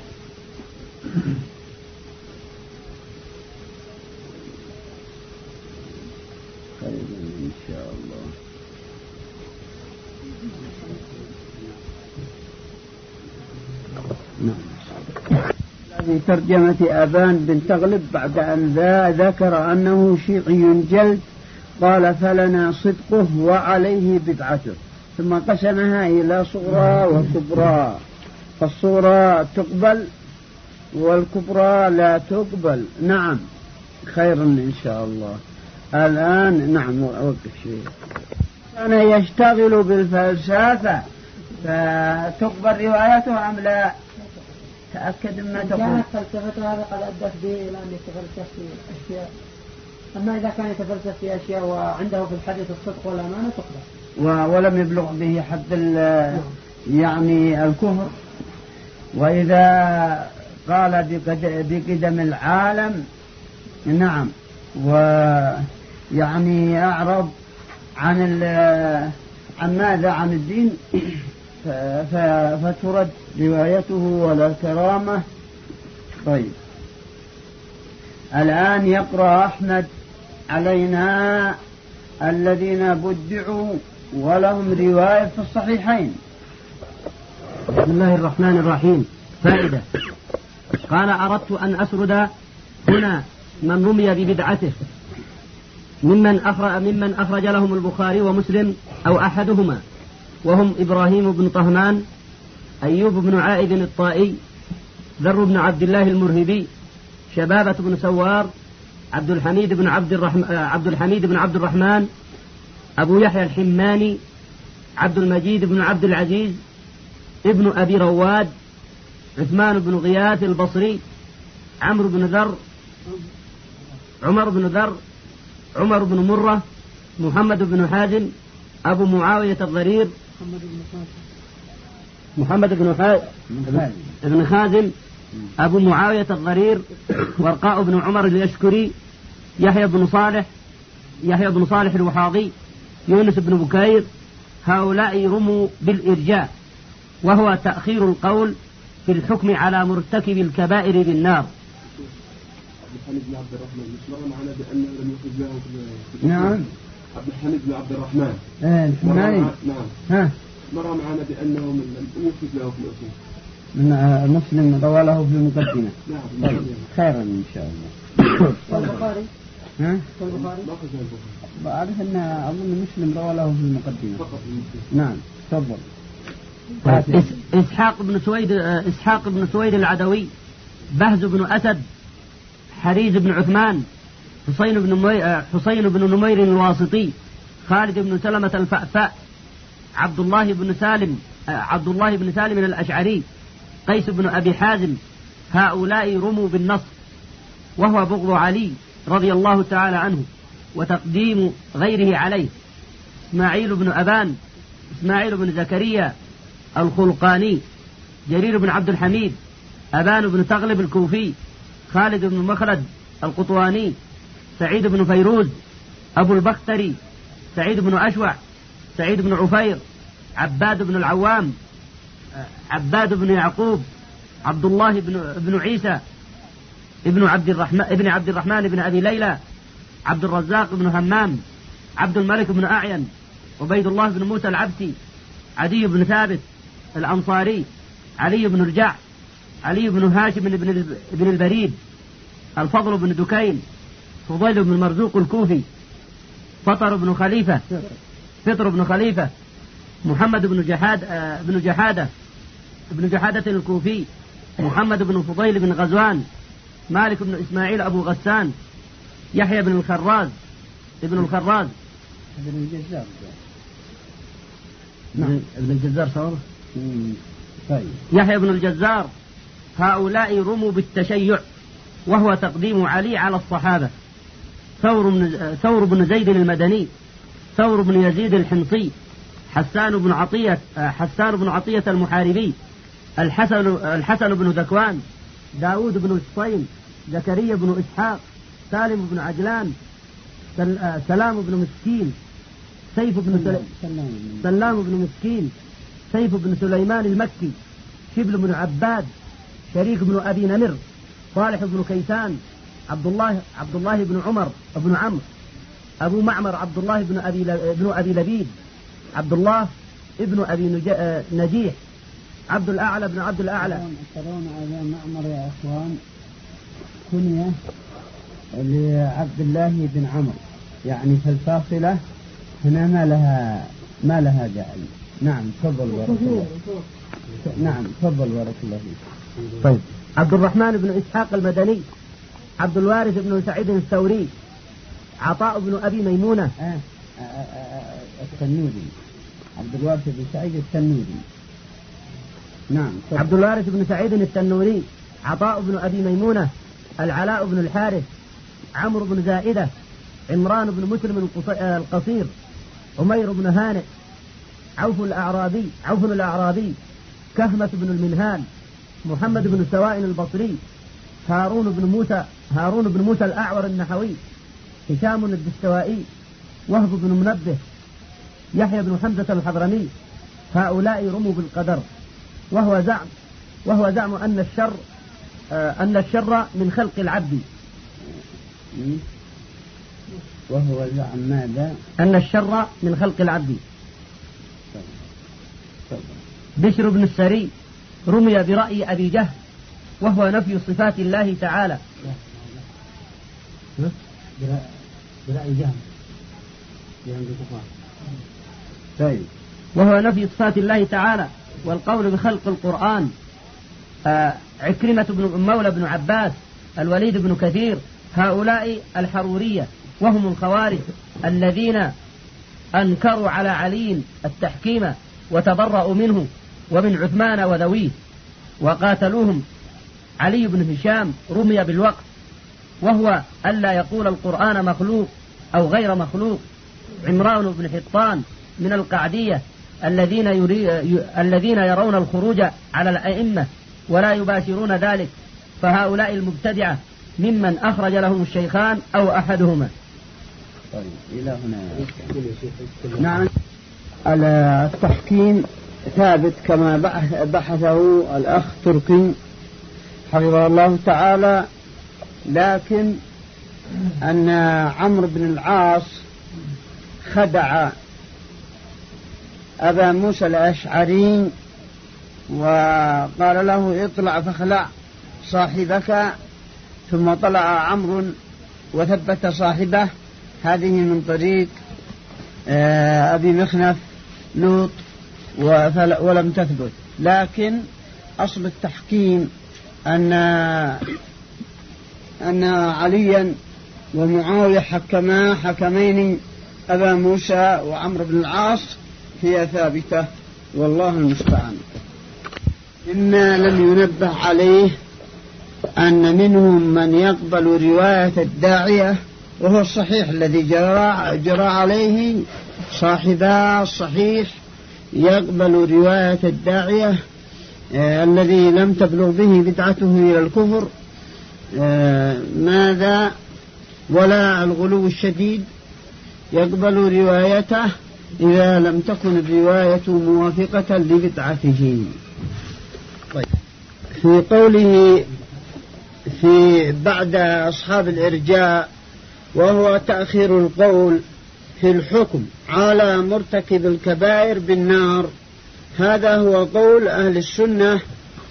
إن شاء الله. في ترجمة أبان بن تغلب بعد أن ذكر أنه شيعي جلد قال فلنا صدقه وعليه بدعته، ثم قسمها إلى صغرى وكبرى، فالصغرى تقبل والكبرى لا تقبل. نعم خير إن شاء الله. الآن نعم أوقف شيء. كان يشتغل بالفلسفة فتقبل روايته أم لا؟ تأكد ما تقول.
كانت فلسفته هذا قد أدت به إلى أن يتفلسف في أشياء، أما إذا كان يتفلسف في أشياء وعنده في الحديث الصدق والأمانة تقبل،
ولم يبلغ به حد يعني الكفر. وإذا قال بقدم العالم نعم ويعني أعرض عن ماذا عن الدين فترد روايته ولا كرامة. طيب الآن يقرأ أحمد علينا الذين بدعوا ولهم رواية في الصحيحين.
بسم الله الرحمن الرحيم. فائدة. قال أردت أن أسرد هنا من رمي ببدعته ممن أخرج لهم البخاري ومسلم أو أحدهما، وهم إبراهيم بن طهمان، أيوب بن عائد الطائي، ذر بن عبد الله المرهبي، شبابة بن سوار، عبد الحميد بن عبد الرحمن، أبو يحيى الحماني، عبد المجيد بن عبد العزيز، ابن أبي رواد، عثمان بن غياث البصري، عمر بن ذر، عمر بن مرة، محمد بن حازم، أبو معاوية الضرير، محمد بن خازم، أبو معاوية الضرير، ورقاء بن عمر اليشكري، يحيى بن صالح الوحاضي، يونس بن بكير. هؤلاء رموا بالإرجاء، وهو تأخير القول في الحكم على مرتكب الكبائر بالنار.
عبد الحميد بن عبد الرحمن مش مر معنا بأنه لم يخرج له في
نعم.
عبد الحميد بن عبد الرحمن
الحماني
نعم مر معنا بأنه لم يخرج له في الأصول.
مسلم روى له في المقدمة.
نعم.
خيرا إن شاء الله.
والبخاري
ما أخرج البخاري.
أعرف أن أظن مسلم روى له في المقدمة
فقط.
نعم تفضل.
إسحاق بن سويد العدوي، بهز بن أسد، حريز بن عثمان، حسين بن نمير الواسطي، خالد بن سلمة الفأفاء، عبد الله بن سالم الأشعري، قيس بن أبي حازم. هؤلاء رموا بالنصر، وهو بغض علي رضي الله تعالى عنه وتقديم غيره عليه. إسماعيل بن أبان، إسماعيل بن زكريا الخلقاني، جرير بن عبد الحميد، أبان بن تغلب الكوفي، خالد بن مخلد القطواني، سعيد بن فيروز، أبو البختري، سعيد بن أشوع، سعيد بن عفير، عباد بن العوام، عباد بن يعقوب، عبد الله بن عيسى ابن عبد الرحمن بن أبي ليلى، عبد الرزاق بن همام، عبد الملك بن أعين، عبيد الله بن موسى العبسي، عدي بن ثابت الأنصاري، علي بن رجع، علي بن هاشم بن البريد، الفضل بن دكين، فضيل بن مرزوق الكوفي، فطر بن خليفة، محمد بن جحادة الكوفي، محمد بن فضيل بن غزوان، مالك بن إسماعيل أبو غسان، يحيى بن الخراز
ابن الجزار.
ابن الجزار صار.
طيب.
يحيى بن الجزار. هؤلاء رموا بالتشيع، وهو تقديم علي على الصحابة. ثور بن زيد المدني، ثور بن يزيد الحمصي، حسان بن عطية المحاربي، الحسن بن ذكوان، داود بن الصين، زكريا بن إسحاق، سالم بن عجلان، سلام بن مسكين، سلام بن مسكين، سيف بن سليمان المكي، شبل بن عباد، شريك بن أبي نمر، صالح بن كيسان، عبد الله بن عمر بن عمرو، أبو معمر عبد الله بن أبي لبيد، عبد الله ابن أبي نجيح، عبد الأعلى بن عبد الأعلى.
ترون أبا معمر يا أخوان كنية لعبد الله بن عمرو، يعني في الفاصلة هنا ما لها داعي. نعم تفضل بارك الله. نعم تفضل بارك الله فيك.
طيب. عبد الرحمن بن إسحاق المدني، عبد الوارث بن سعيد الثوري، عطاء بن أبي ميمونة،
التنوري، عبد الوارث بن سعيد التنوري. نعم.
عبد الوارث بن سعيد التنوري، عطاء بن أبي ميمونة، العلاء بن الحارث، عمرو بن زائدة، عمران بن مسلم القصير، عمير بن هانئ، عوف الأعرابي، كهمة بن المنهال، محمد بن سواء البصري، هارون بن موسى الأعور النحوي، هشام الدستوائي، وهب بن منبه، يحيى بن حمزة الحضرمي. هؤلاء رموا بالقدر، وهو زعم أن الشر من خلق العبد.
وهو زعم ماذا؟
أن الشر من خلق العبد. بشر بن السري رمي برأي أبي جهل، وهو نفي صفات الله تعالى.
برأي جهل. طيب.
وهو نفي صفات الله تعالى والقول بخلق القرآن. عكرمة بن مولى بن عباس، الوليد بن كثير. هؤلاء الحرورية، وهم الخوارج الذين أنكروا على علي التحكيم وتبرأوا منه ومن عثمان وذويه وقاتلوهم. علي بن هشام رمي بالوقت، وهو ألا يقول القرآن مخلوق أو غير مخلوق. عمران بن حطان من القعدية الذين يرون الخروج على الأئمة ولا يباشرون ذلك، فهؤلاء المبتدعة ممن أخرج لهم الشيخان أو أحدهما.
طيب إلى هنا. نعم. التحكيم ثابت كما بحثه الأخ تركي حفظه الله تعالى، لكن أن عمرو بن العاص خدع أبا موسى الأشعري وقال له اطلع فاخلع صاحبك، ثم طلع عمرو وثبت صاحبه. هذه من طريق أبي مخنف لوط ولم تثبت، لكن أصل التحكيم أن عليا ومعاوية حكمين أبا موسى وعمرو بن العاص هي ثابتة، والله المستعان. مما لم ينبه عليه أن منهم من يقبل رواية الداعية، وهو الصحيح الذي جرى عليه صاحبا الصحيح، يقبل رواية الداعية الذي لم تبلغ به بدعته إلى الكفر ماذا ولا الغلو الشديد، يقبل روايته إذا لم تكن الرواية موافقة لبدعته. طيب. في قوله في بعد أصحاب الإرجاء وهو تأخير القول في الحكم على مرتكب الكبائر بالنار، هذا هو قول أهل السنة،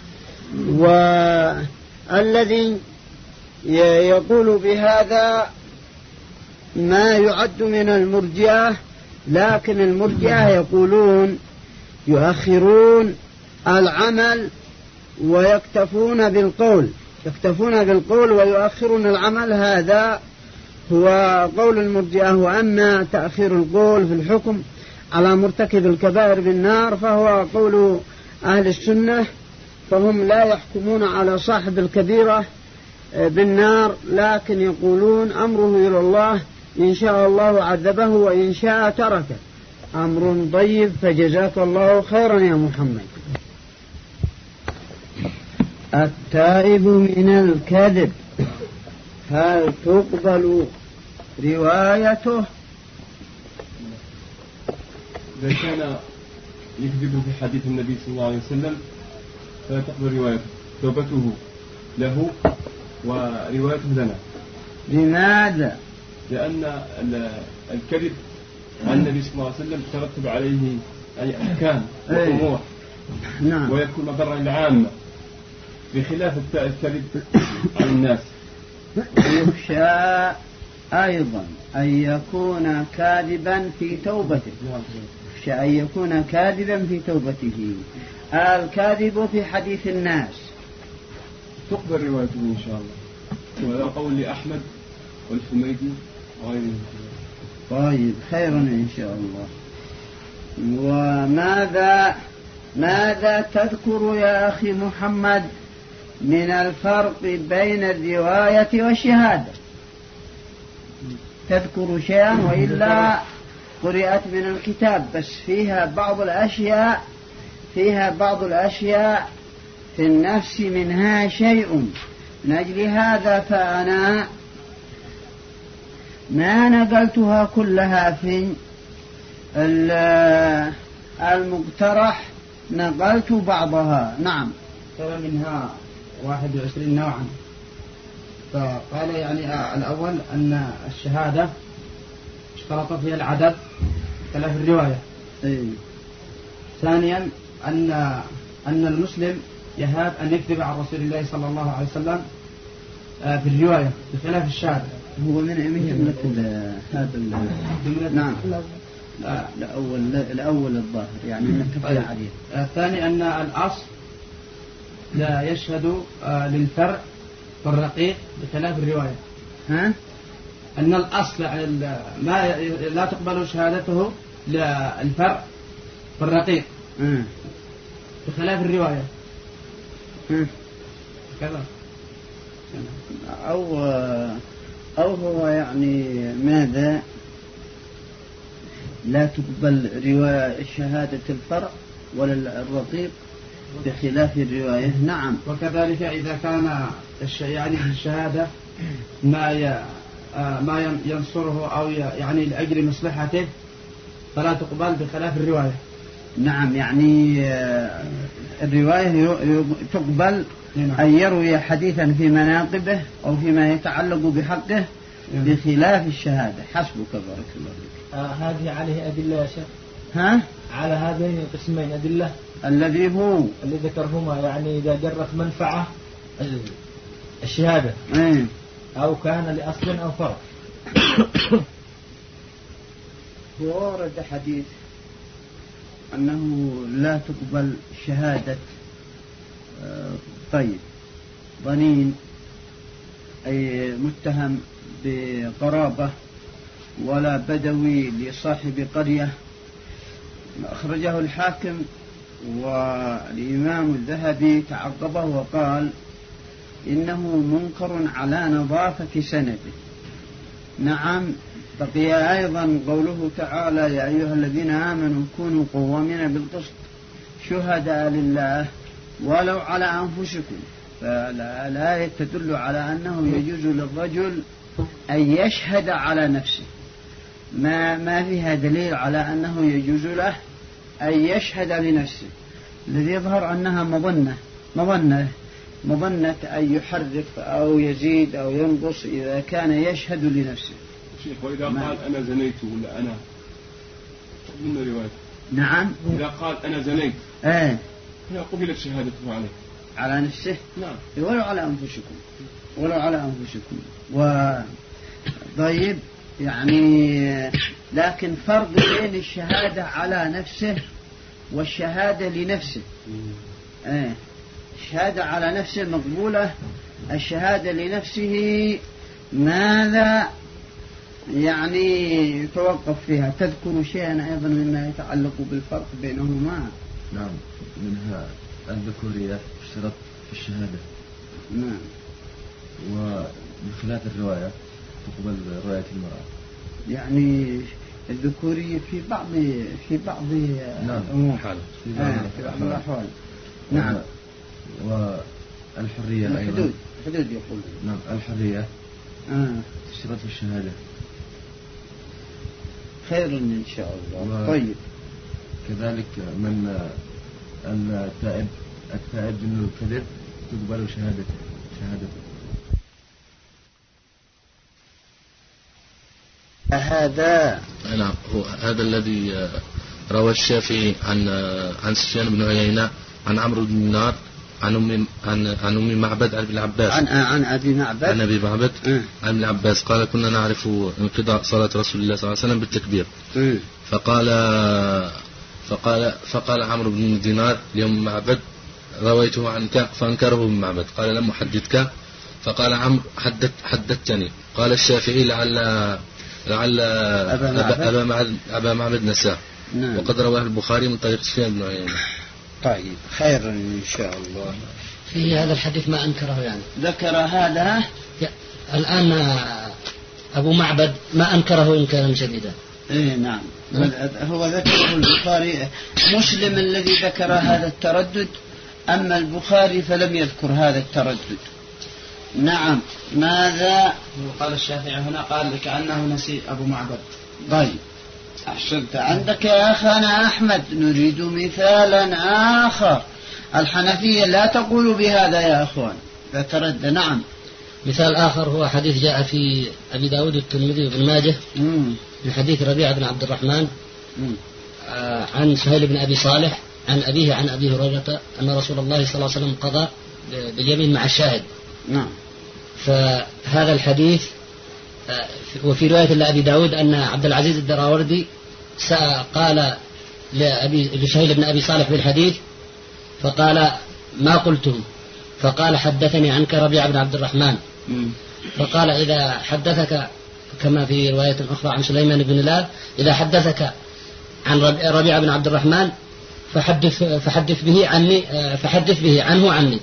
والذي يقول بهذا ما يعد من المرجئة، لكن المرجئة يقولون يؤخرون العمل ويكتفون بالقول ويؤخرون العمل، هذا هو قول المرجئة. وأما تأخير القول في الحكم على مرتكب الكبائر بالنار فهو قول أهل السنة، فهم لا يحكمون على صاحب الكبيرة بالنار، لكن يقولون أمره إلى الله، إن شاء الله عذبه وإن شاء تركه. أمر طيب، فجزاك الله خيرا يا محمد. التائب من الكذب هل تقبل روايته؟
إذا كان يكذب في حديث النبي صلى الله عليه وسلم فلا تقبل روايته، توبته له وروايته لنا.
لماذا؟
لأن الكذب عن النبي صلى الله عليه وسلم ترتب عليه أي أحكام وأمور،
نعم،
ويكون مضرا للعامة، بخلاف الكذب عن الناس.
يخشى أيضا أن يكون كاذبا في توبته، يخشى أن يكون كاذبا في توبته. الكاذب في حديث الناس
تقبل روايته إن شاء الله، وهذا قول لأحمد والحميدي وغيرهم.
طيب، خيرا إن شاء الله. ماذا تذكر يا أخي محمد من الفرق بين الرواية والشهادة؟ تذكر شيئا وإلا قرأت من الكتاب، بس فيها بعض الأشياء في النفس منها شيء، من أجل هذا فأنا ما نقلتها كلها في المقترح، نقلت بعضها. نعم،
ترى منها 21 نوعا. فقال يعني الأول أن الشهادة اشترط فيها العدد خلاف الرواية. ثانيا أن المسلم يهاب أن يكذب عن رسول الله صلى الله عليه وسلم في الرواية بخلاف الشهادة.
هو من هذا نعم، الأول الظاهر يعني نتفق عليه.
الثاني أن الأصل لا يشهد للفرع والرقيق بخلاف الرواية. أن الأصل لا تقبل شهادته للفرع والرقيق بخلاف الرواية. كذا
أو هو يعني ماذا لا تقبل رواية شهادة الفرع ولا الرقيق بخلاف الرواية. نعم،
وكذلك إذا كان يعني في الشهادة ما ينصره أو يعني لأجل مصلحته فلا تقبل بخلاف الرواية.
نعم، يعني الرواية تقبل أن يروي حديثا في مناقبه أو فيما يتعلق بحقه بخلاف الشهادة. حسبك، بارك الله فيك.
هذه عليه أدلة يا شيخ؟ على هذين القسمين أدلة؟
الذي
ذكرهما، يعني إذا جرت منفعة الشهادة أو كان لأصل أو فرع.
ورد حديث أنه لا تقبل شهادة ظنين أي متهم بقرابة ولا بدوي لصاحب قرية، أخرجه الحاكم، والإمام الذهبي تعقبه وقال إنه منكر على نظافة سنده. نعم، بقي أيضا قوله تعالى يا أيها الذين آمنوا كونوا قوامين بالقسط شهداء لله ولو على أنفسكم. فالآية تدل على أنه يجوز للرجل أن يشهد على نفسه، ما فيها دليل على أنه يجوز له أن يشهد لنفسه. الذي يظهر أنها مظنة أن يحرف أو يزيد أو ينقص إذا كان يشهد لنفسه.
شيخ وإذا قال أنا زنيت ولا أنا من رواية؟
نعم.
إذا قال أنا زنيت هنا قبلت شهادته
على نفسه.
نعم.
ولو على أنفسكم طيب يعني لكن فرق بين الشهادة على نفسه والشهادة لنفسه. الشهادة على نفسه مقبولة، الشهادة لنفسه ماذا يعني يتوقف فيها؟ تذكر شيئا أيضا مما يتعلق بالفرق بينهما؟
نعم، منها الذكورية اشترط في الشهادة.
نعم.
وبخلاف الرواية تقبل رواية المرأة.
يعني الذكورية في بعض
الأمور،
في بعض الأحوال.
نعم. والحرية أيضا.
حدود يقول.
نعم، الحرية اشترط في الشهادة.
خير إن شاء الله. طيب.
كذلك من التائب من الكذب تقبل شهادته.
هذا
نعم، هو هذا الذي روى الشافعي عن سفيان بن عيينة عن عمرو بن دينار عن أم معبد عن ابن عباس
عن أبي معبد
عن ابن عباس قال كنا نعرف انقضاء صلاة رسول الله صلى الله عليه وسلم بالتكبير. فقال عمرو بن دينار لأم معبد رويته عنك فأنكره ابن معبد قال لم أحدثك. فقال عمرو حدثتني. قال الشافعي لعل أبا معبد نساه. وقد رواه البخاري من طريق سفيان بن عيينة.
طيب خير إن شاء الله.
في هذا الحديث ما أنكره يعني
ذكر هذا
الآن أبو معبد ما أنكره إنكارا شديدا.
نعم. هو ذكره البخاري. مسلم الذي ذكر هذا التردد، أما البخاري فلم يذكر هذا التردد. نعم. ماذا
قال الشافعي هنا؟ قال كأنه نسي أبو معبد.
طيب أحسنت. عندك يا أخانا أحمد نريد مثالا آخر. الحنفية لا تقول بهذا يا أخوان، لا ترد. نعم.
مثال آخر هو حديث جاء في أبي داود الترمذي وابن ماجه من حديث ربيعة بن عبد الرحمن عن سهيل بن أبي صالح عن أبيه عن أبي هريرة أن رسول الله صلى الله عليه وسلم قضى باليمين مع الشاهد.
نعم.
فهذا الحديث وفي رواية لأبي داود أن عبد العزيز الدراوردي قال لسهيل بن أبي صالح بالحديث فقال ما قلتم؟ فقال حدثني عنك ربيعة بن عبد الرحمن. فقال إذا حدثك كما في رواية أخرى عن سليمان بن هلال إذا حدثك عن ربيعة بن عبد الرحمن فحدث به عني.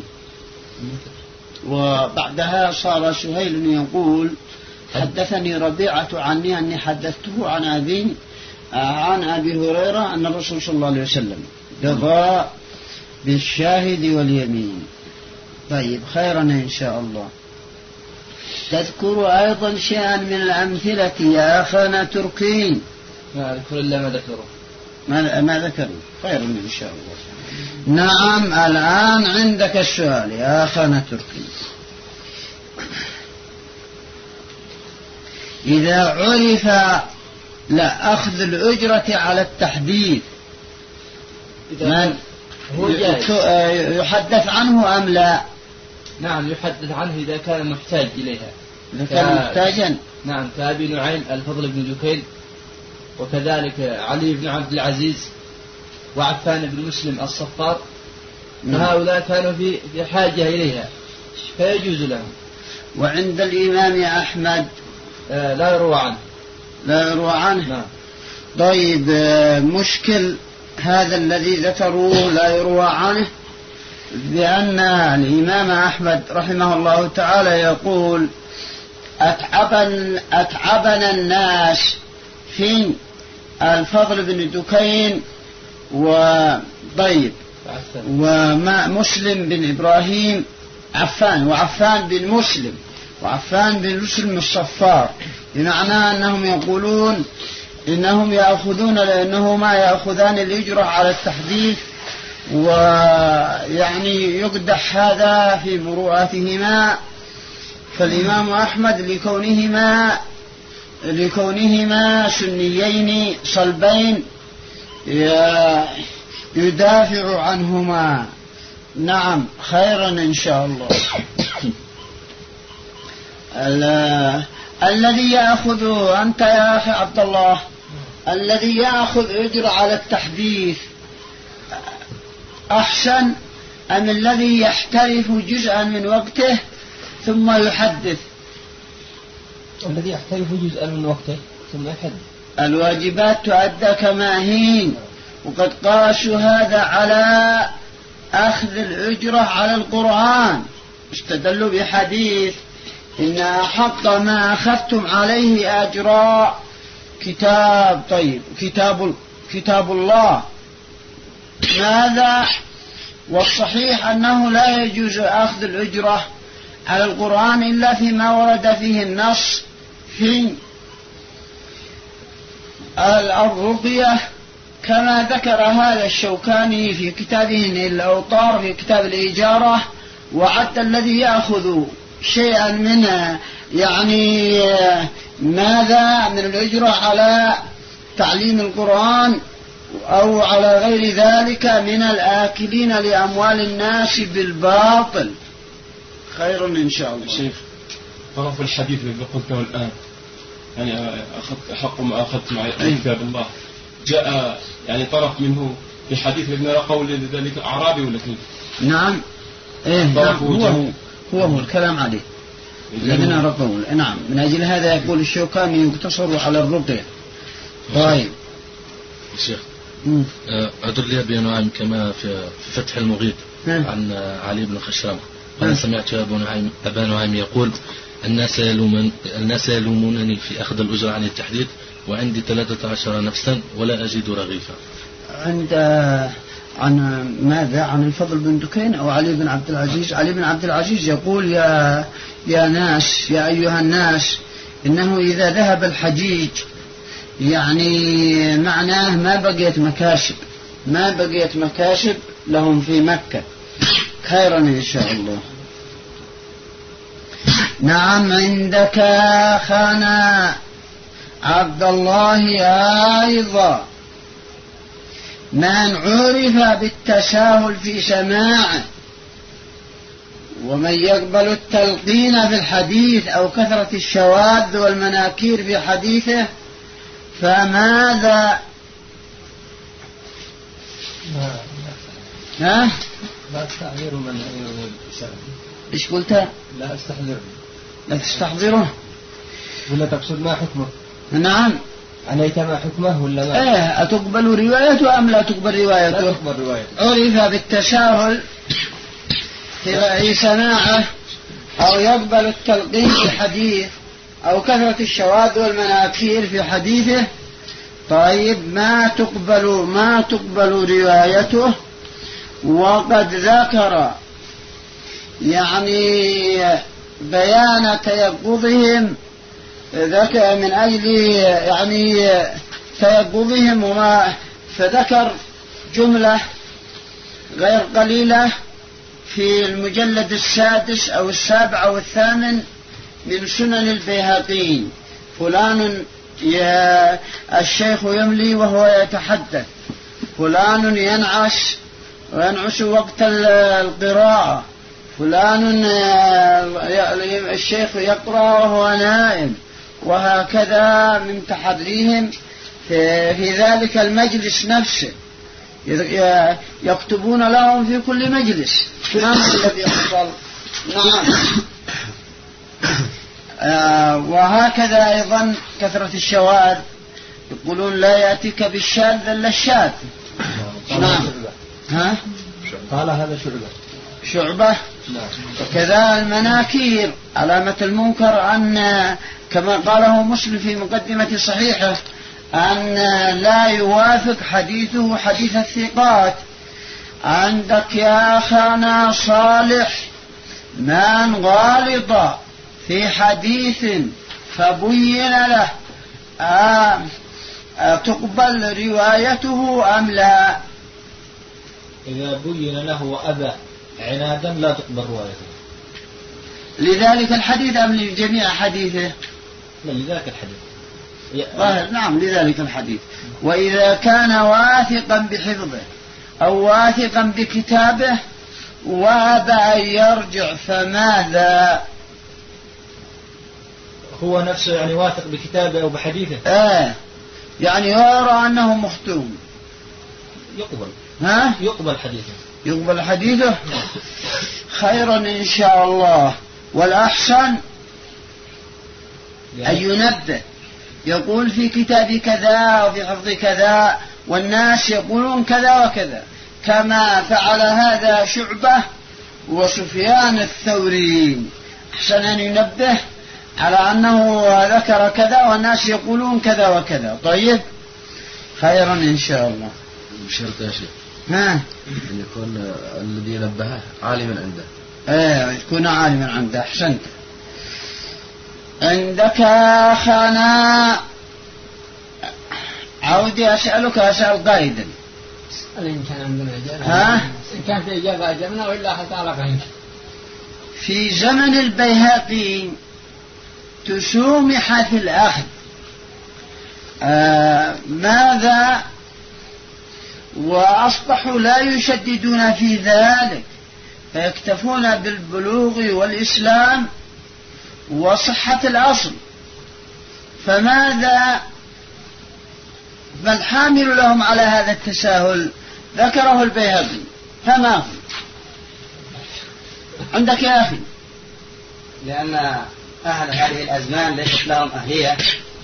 وبعدها صار سهيل يقول حدثني ربيعة عني أني حدثته عن أبي هريرة أن الرسول صلى الله عليه وسلم قضى بالشاهد واليمين. طيب خيرا إن شاء الله. تذكر أيضا شيئا من الأمثلة يا أخانا تركين؟
ما أذكر إلا ما ذكروا.
ما ذكروا. خيرا إن شاء الله. نعم. الآن عندك السؤال يا أخانا تركين. إذا عرف لا أخذ الأجرة على التحديث من يحدث عنه أم لا؟
نعم يحدث عنه إذا كان محتاج إليها.
إذا كان محتاجا.
نعم كأبي نعيم الفضل بن دكين وكذلك علي بن عبد العزيز وعفان بن مسلم الصفار. فهؤلاء كانوا في حاجة إليها فيجوز لهم.
وعند الإمام أحمد
لا يروى عنه.
نعم. طيب مشكل هذا الذي ذكروه لا يروى عنه بأن الإمام أحمد رحمه الله تعالى يقول أتعبنا الناس في الفضل بن دكين وطيب ومسلم بن إبراهيم وعفان بن مسلم الصفار بمعنى أنهم يقولون إنهم يأخذون لأنهما يأخذان الإجرة على التحديث، ويعني يقدح هذا في مروءاتهما. فالإمام أحمد لكونهما سنيين صلبين يدافع عنهما. نعم، خيرا إن شاء الله. الذي يأخذ أنت يا أخي عبد الله، الذي يأخذ أجر على التحديث أحسن أم الذي يحترف جزءا من وقته ثم يحدث؟
الذي يحترف جزءا من وقته ثم يحدث.
الواجبات تؤدى كما هي، وقد قاسوا هذا على أخذ الأجرة على القرآن، استدلوا بحديث إن أحق ما أخذتم عليه أجرا كتاب الله. ماذا؟ والصحيح أنه لا يجوز أخذ الأجرة على القرآن إلا فيما ورد فيه النص في الرقية، كما ذكر هذا الشوكاني في كتابه نيل الأوطار في كتاب الإجارة، وعد الذي يأخذ شيئا من يعني ماذا من الأجرة على تعليم القرآن أو على غير ذلك من الآكلين لأموال الناس بالباطل. خير إن شاء الله.
شيخ، طرف الحديث الذي قلته الآن، يعني أحق ما أخذت مع كتاب الله، جاء يعني طرف منه في حديث ابن قول ذلك الأعرابي ولا كيف؟
نعم، نعم، هو الكلام عليه الذين رقوا. نعم، من أجل هذا يقول الشوكاني يقتصر على الرقية. طيب
الشيخ، أدل لي أبي نعيم كما في فتح المغيث عن علي بن خشرمة، وأنا سمعت أبا نعيم يقول الناس يلومونني في أخذ الأجرة عن التحديث وعندي 13 نفسا ولا أجد رغيفا.
عن ماذا؟ عن الفضل بن دكين أو علي بن عبد العزيز؟ علي بن عبد العزيز يقول يا ناس، يا أيها الناس، إنه إذا ذهب الحجيج يعني معناه ما بقيت مكاسب لهم في مكة. خيرا إن شاء الله. نعم، عندك أخانا عبد الله أيضا من عرف بالتساهل في سماعه ومن يقبل التلقين في الحديث أو كثرة الشواذ والمناكير في حديثه، فماذا؟
لا استحضر من
إيش قلت؟
لا استحضر.
لا تستحضره
ولا تقصد ما حكمه؟
نعم،
عليك ما حكمه ولا ما؟
أتقبل روايته أم لا تقبل روايته؟
لا تقبل روايته.
عرف بالتساهل في سماعه أو يقبل التلقين في الحديث أو كثرة الشواذ والمناكير في حديثه. طيب، ما تقبل روايته. وقد ذكر يعني بيان تيقظهم، ذكر من أجل يعني تيقظهم وما، فذكر جملة غير قليلة في المجلد 6 أو 7 أو 8 من سنن البيهقي. فلان الشيخ يملي وهو يتحدث، فلان ينعس وقت القراءة، فلان الشيخ يقرأ وهو نائم، وهكذا من تحريهم في ذلك المجلس نفسه، يكتبون لهم في كل مجلس ما الذي يحصل. نعم. وهكذا أيضا كثرة الشواذ، يقولون لا يأتيك بالشاذ إلا الشاذ. نعم.
قال هذا
شعبة. وكذا المناكير علامة المنكر، أن كما قاله مسلم في مقدمة صحيحه أن لا يوافق حديثه حديث الثقات. عندك يا أخانا صالح من غالط في حديث فبين له تقبل روايته أم لا؟
إذا بين له وأبى عنادا لا تقبل روايته.
لذلك الحديث أم لجميع حديثه؟
لا، لذلك الحديث.
نعم، لذلك الحديث. وإذا كان واثقا بحفظه أو واثقا بكتابه وأبى أن يرجع فماذا؟
هو نفسه يعني واثق بكتابه أو بحديثه.
يعني يرى أنه مختوم،
يقبل.
يقبل
حديثه.
يقبل حديثه. خيرا إن شاء الله. والأحسن أن ينبه، يقول في كتاب كذا وفي حفظ كذا والناس يقولون كذا وكذا، كما فعل هذا شعبة وسفيان الثوري. أحسن أن ينبه على أنه ذكر كذا والناس يقولون كذا وكذا. طيب، خيرا إن شاء الله.
بشرط يا شيخ أن يكون الذي نبهه عالما عنده.
يكون عالما عنده. أحسنت. عندك أخانا عودي أسألك أسأل قائدا.
إن كان عندنا إجابة. إن كانت إجابة أجبنا وإلا حتى على فهمت.
في زمن البيهقي تسومح في الأخذ. ماذا؟ وأصبحوا لا يشددون في ذلك، فيكتفون بالبلوغ والإسلام وصحة الأصل. فماذا؟ ما الحامل لهم على هذا التساهل؟ ذكره البيهقي، فما هو؟ عندك يا أخي.
لأن أهل هذه الأزمان ليست لهم أهلية.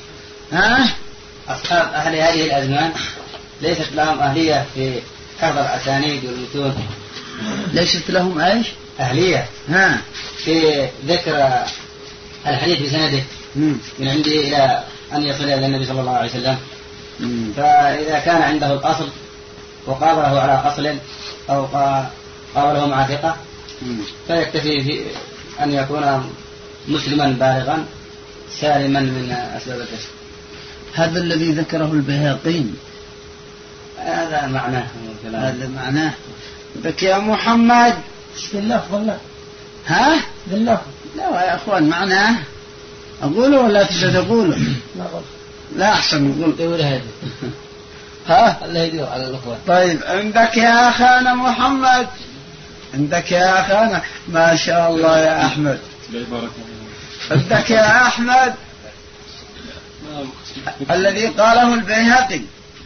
أصحاب أهل هذه الأزمان ليست لهم أهلية في حفظ الأسانيد والمتون.
ليست لهم ايش؟
أهلية في ذكر الحديث بسنده من عنده إلى أن يصل إلى النبي صلى الله عليه وسلم. فإذا كان عنده الأصل وقابله على أصل أو قابله مع ثقة فيكتفي في أن يكون مسلما بالغا سالما من أسباب الكسب.
هذا الذي ذكره البيهقي.
هذا معناه.
هذا معناه. بك يا محمد.
باللفظ لا.
باللفظ. لا يا أخوان، معناه أقوله ولا تقوله؟ لا أحسن نقول. الله يدير على الأخوان. طيب، عندك يا أخانا محمد. عندك يا أخانا. ما شاء الله يا أحمد. عندك يا أحمد الذي قاله البيهقي.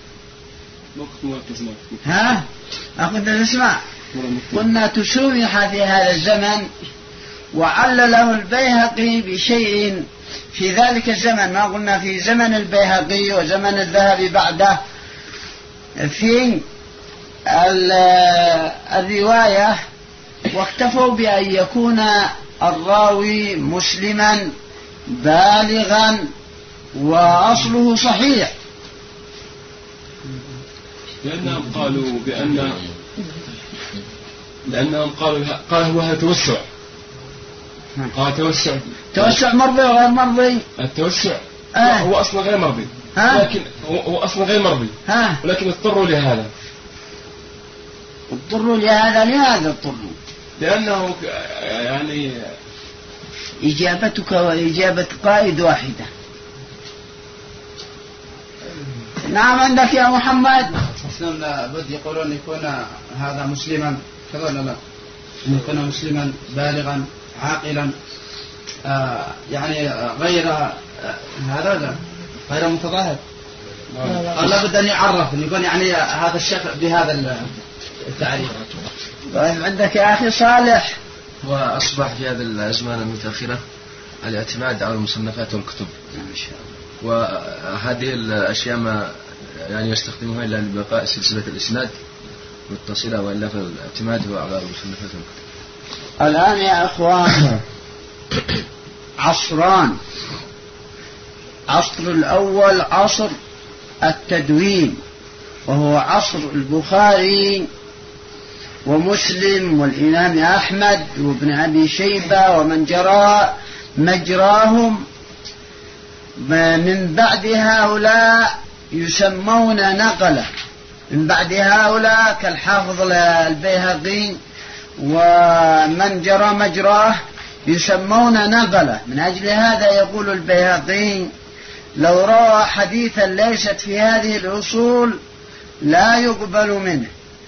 أخذ تسمع. كنا تسومح في هذا الزمن، وعلله البيهقي بشيء في ذلك الزمن، ما قلنا في زمن البيهقي وزمن الذهبي بعده، في الرواية، واكتفوا بأن يكون الراوي مسلما بالغا وأصله صحيح.
لأنهم قالوا هو هذا توسع. قال
توسع مرضي وغير مرضي.
التوسع هو أصلا غير مرضي، لكن هو أصلا غير مرضي، ولكن اضطروا لهذا.
لهذا اضطروا
لأنه يعني
إجابتك وإجابة قائد واحدة. نعم، عندك يا محمد.
أصلا لابد يقولون يكون هذا مسلما كذا ولا لا؟ أن يكون مسلما بالغا عاقلا، يعني غير هذا غير متظاهر. لابد أن يعرف، أن يكون يعني هذا الشخص بهذا التعريف.
طيب، عندك يا أخي صالح.
وأصبح في هذه الأزمان المتأخرة الاعتماد على المصنفات والكتب، وهذه الأشياء ما يعني يستخدمها إلا لبقاء سلسلة الإسناد متصلة، وإلا فالاعتماد هو على المصنفات والكتب.
الآن يا أخوان عصران. عصر الأول عصر التدوين، وهو عصر البخاري ومسلم والإمام أحمد وابن أبي شيبة ومن جرى مجراهم من بعد هؤلاء يسمون نقلة، من بعد هؤلاء كالحافظ البيهقي ومن جرى مجراه يسمون نقلة. من أجل هذا يقول البيهقي لو روى حديثا ليست في هذه الأصول لا يقبل منه.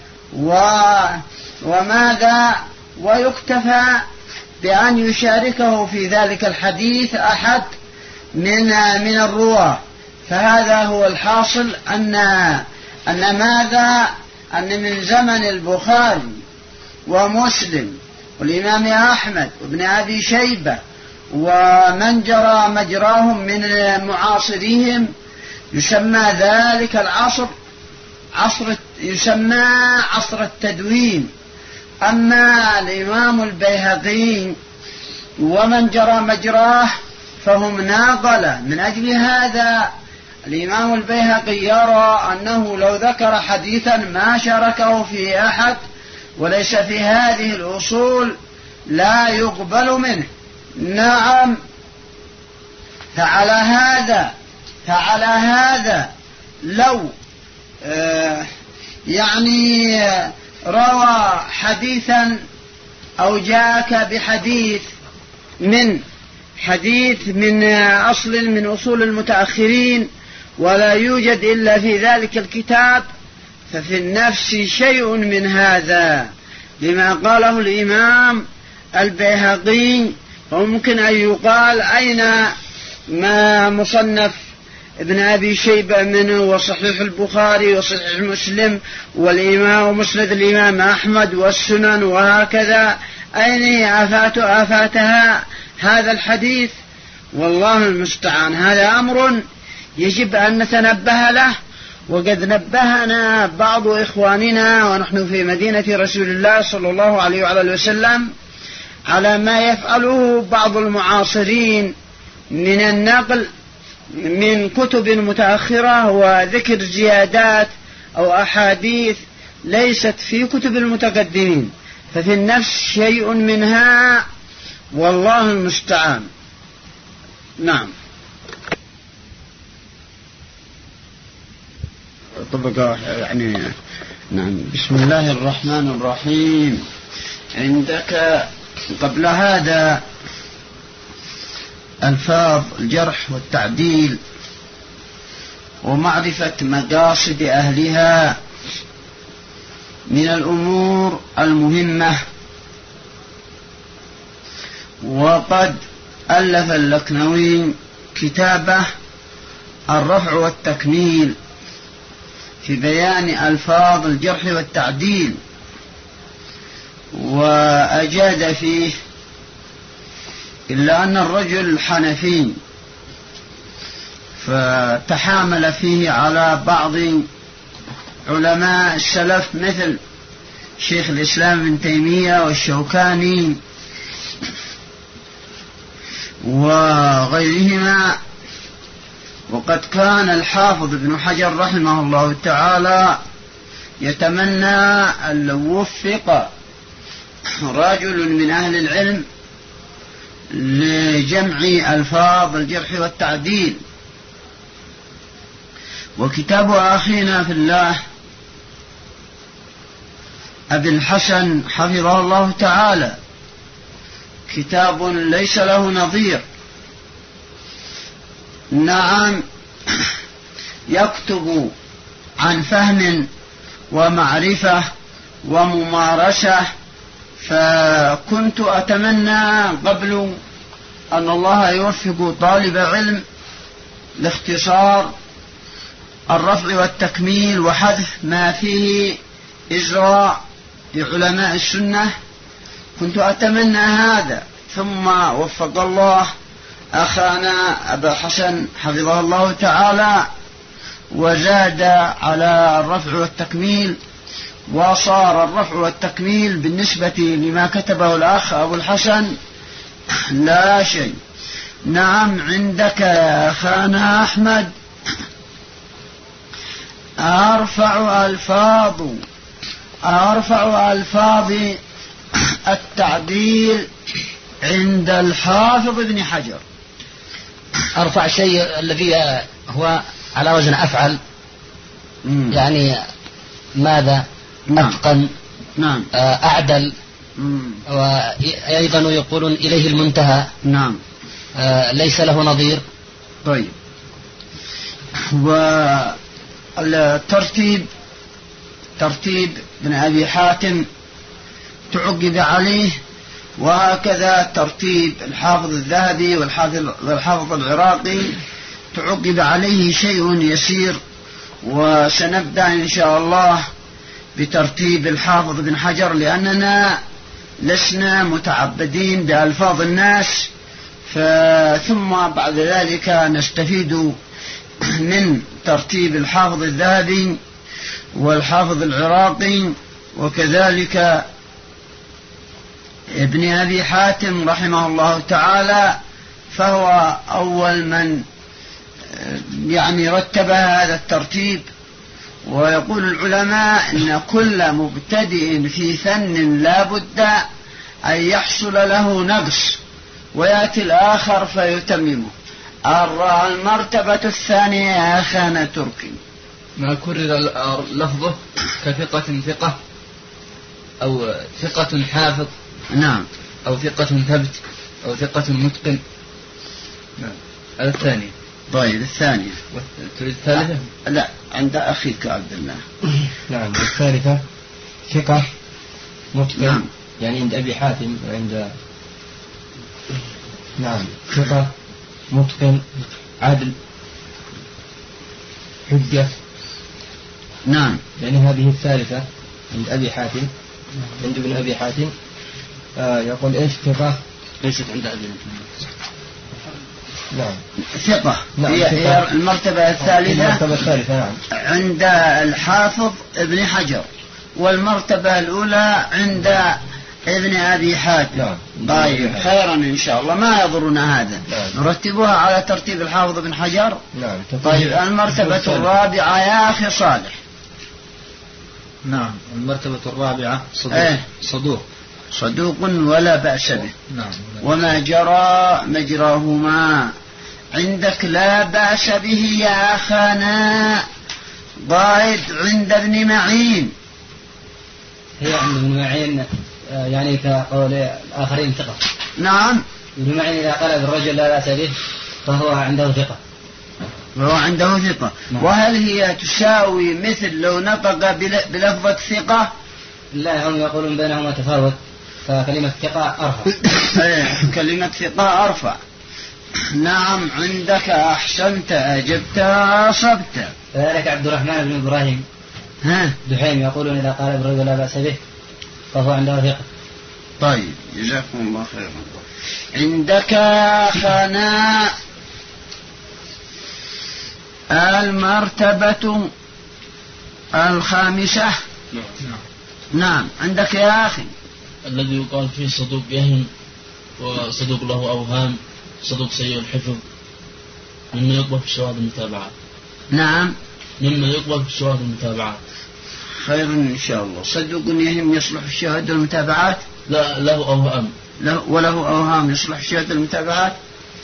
وماذا؟ ويكتفى بأن يشاركه في ذلك الحديث أحد من الرواة. فهذا هو الحاصل أن ماذا؟ أن من زمن البخاري ومسلم والإمام أحمد وابن أبي شيبة ومن جرى مجراهم من معاصريهم يسمى ذلك العصر يسمى عصر التدوين. أما الإمام البيهقي ومن جرى مجراه فهم ناقلة. من أجل هذا الإمام البيهقي يرى أنه لو ذكر حديثا ما شاركه فيه أحد وليس في هذه الأصول لا يقبل منه. نعم. فعلى هذا لو يعني روى حديثا أو جاءك بحديث من أصل من أصول المتأخرين ولا يوجد إلا في ذلك الكتاب ففي النفس شيء من هذا لما قاله الإمام البيهقي. وممكن أن يقال أين ما مصنف ابن أبي شيبة منه وصحيح البخاري وصحيح مسلم والإمام ومسند الإمام أحمد والسنن وهكذا، أين آفاتها هذا الحديث؟ والله المستعان. هذا أمر يجب أن نتنبه له، وقد نبهنا بعض إخواننا ونحن في مدينة رسول الله صلى الله عليه وعلى وسلم على ما يفعله بعض المعاصرين من النقل من كتب متأخرة وذكر زيادات أو أحاديث ليست في كتب المتقدمين، ففي النفس شيء منها والله المستعان. نعم. طبقة يعني. نعم. بسم الله الرحمن الرحيم. عندك قبل هذا ألفاظ الجرح والتعديل ومعرفة مقاصد أهلها من الأمور المهمة. وقد ألف اللكنوي كتابه الرفع والتكميل في بيان ألفاظ الجرح والتعديل، وأجاد فيه، إلا أن الرجل حنفي فتحامل فيه على بعض علماء السلف مثل شيخ الإسلام ابن تيمية والشوكاني وغيرهما. وقد كان الحافظ ابن حجر رحمه الله تعالى يتمنى أن لو وفق رجل من أهل العلم لجمع ألفاظ الجرح والتعديل. وكتاب أخينا في الله أبي الحسن حفظه الله تعالى كتاب ليس له نظير. نعم. يكتب عن فهم ومعرفة وممارسة. فكنت أتمنى قبل أن الله يوفق طالب علم لاختصار الرفع والتكميل وحذف ما فيه إجراء لعلماء السنة، كنت أتمنى هذا. ثم وفق الله أخانا أبا حسن حفظه الله تعالى وزاد على الرفع والتكميل، وصار الرفع والتكميل بالنسبة لما كتبه الأخ أبو الحسن لا شيء. نعم. عندك يا أخانا أحمد أرفع ألفاظ التعديل عند الحافظ ابن حجر
أرفع شيء الذي هو على وزن أفعل، يعني ماذا؟ أتقن.
نعم.
أعدل. وأيضا يقولون إليه المنتهى.
نعم.
ليس له نظير.
طيب. والترتيب ترتيب ابن أبي حاتم تعقب عليه، وهكذا ترتيب الحافظ الذهبي والحافظ العراقي تعقب عليه شيء يسير. وسنبدأ إن شاء الله بترتيب الحافظ بن حجر، لأننا لسنا متعبدين بألفاظ الناس، ثم بعد ذلك نستفيد من ترتيب الحافظ الذهبي والحافظ العراقي وكذلك ابن أبي حاتم رحمه الله تعالى، فهو أول من يعني رتب هذا الترتيب. ويقول العلماء إن كل مبتدئ في فن لا بد أن يحصل له نقص ويأتي الآخر فيتممه. المرتبة الثانية يا أخانا تركي
ما كرر لفظه كثقة ثقة أو ثقة حافظ.
نعم.
أو ثقة ثبت أو ثقة متقن. نعم. هذا الثاني.
طيب الثانية.
تريد الثالثة؟
لا، عند أخيك عبد الله.
نعم. الثالثة ثقة متقن.
نعم.
يعني عند أبي حاتم وعند نعم ثقة متقن عادل حجة.
نعم.
يعني هذه الثالثة عند أبي حاتم. عند ابن أبي حاتم يقول إيش ثقة
ليست عند أبي.
نعم.
ثقة.
نعم.
هي المرتبة الثالثة.
المرتبة الثالثة نعم.
عند الحافظ ابن حجر، والمرتبة الأولى عند ابن أبي حاتم.
نعم.
طيب خيرا إن شاء الله، ما يضرنا هذا.
نعم.
نرتبها على ترتيب الحافظ ابن حجر.
نعم.
طيب المرتبة الرابعة يا أخي صالح.
نعم. المرتبة الرابعة صدوق. صدوق
ولا بأس به.
نعم.
وما جرى مجراهما. عندك لا بأس به يا أخانا ضائد عند ابن معين.
هي عند ابن معين يعني كقول الآخرين ثقة.
نعم.
ابن معين إذا قال بالرجل لا بأس به فهو عنده ثقة.
نعم. وهل هي تساوي مثل لو نطق بلفظة ثقة؟
لا، هم يقولون بينهما تفاوت، فكلمة ثقة أرفع.
كلمة ثقة أرفع. نعم. عندك أحسنت، أجبت، أصبت.
كذلك عبد الرحمن بن إبراهيم دحيم يقولون إذا قال بالرجل لا بأس به فهو عنده ثقة.
طيب جزاكم الله خيرا. عندك أخانا المرتبة الخامسة. نعم. عندك يا أخي
الذي يقال فيه صدوق يهم وصدوق له أوهام، صدوق سيء الحفظ، مما يقبل في الشواهد المتابعات.
نعم.
مما يقبل في الشواهد المتابعات.
خير إن شاء الله. صدوق يهم يصلح في الشواهد المتابعات؟
لا، له أوهام.
وله أوهام يصلح في الشواهد المتابعات.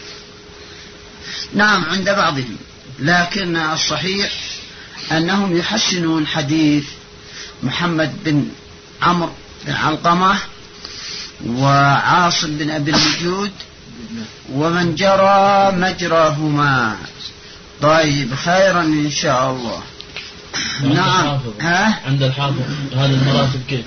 نعم عند بعضهم، لكن الصحيح أنهم يحسنون حديث محمد بن عمرو بن علقمة وعاصم بن أبي الوجود ومن جرى مجراهما. طيب خيرا إن شاء الله. نعم.
عند الحافظ هذه المراتب كيف؟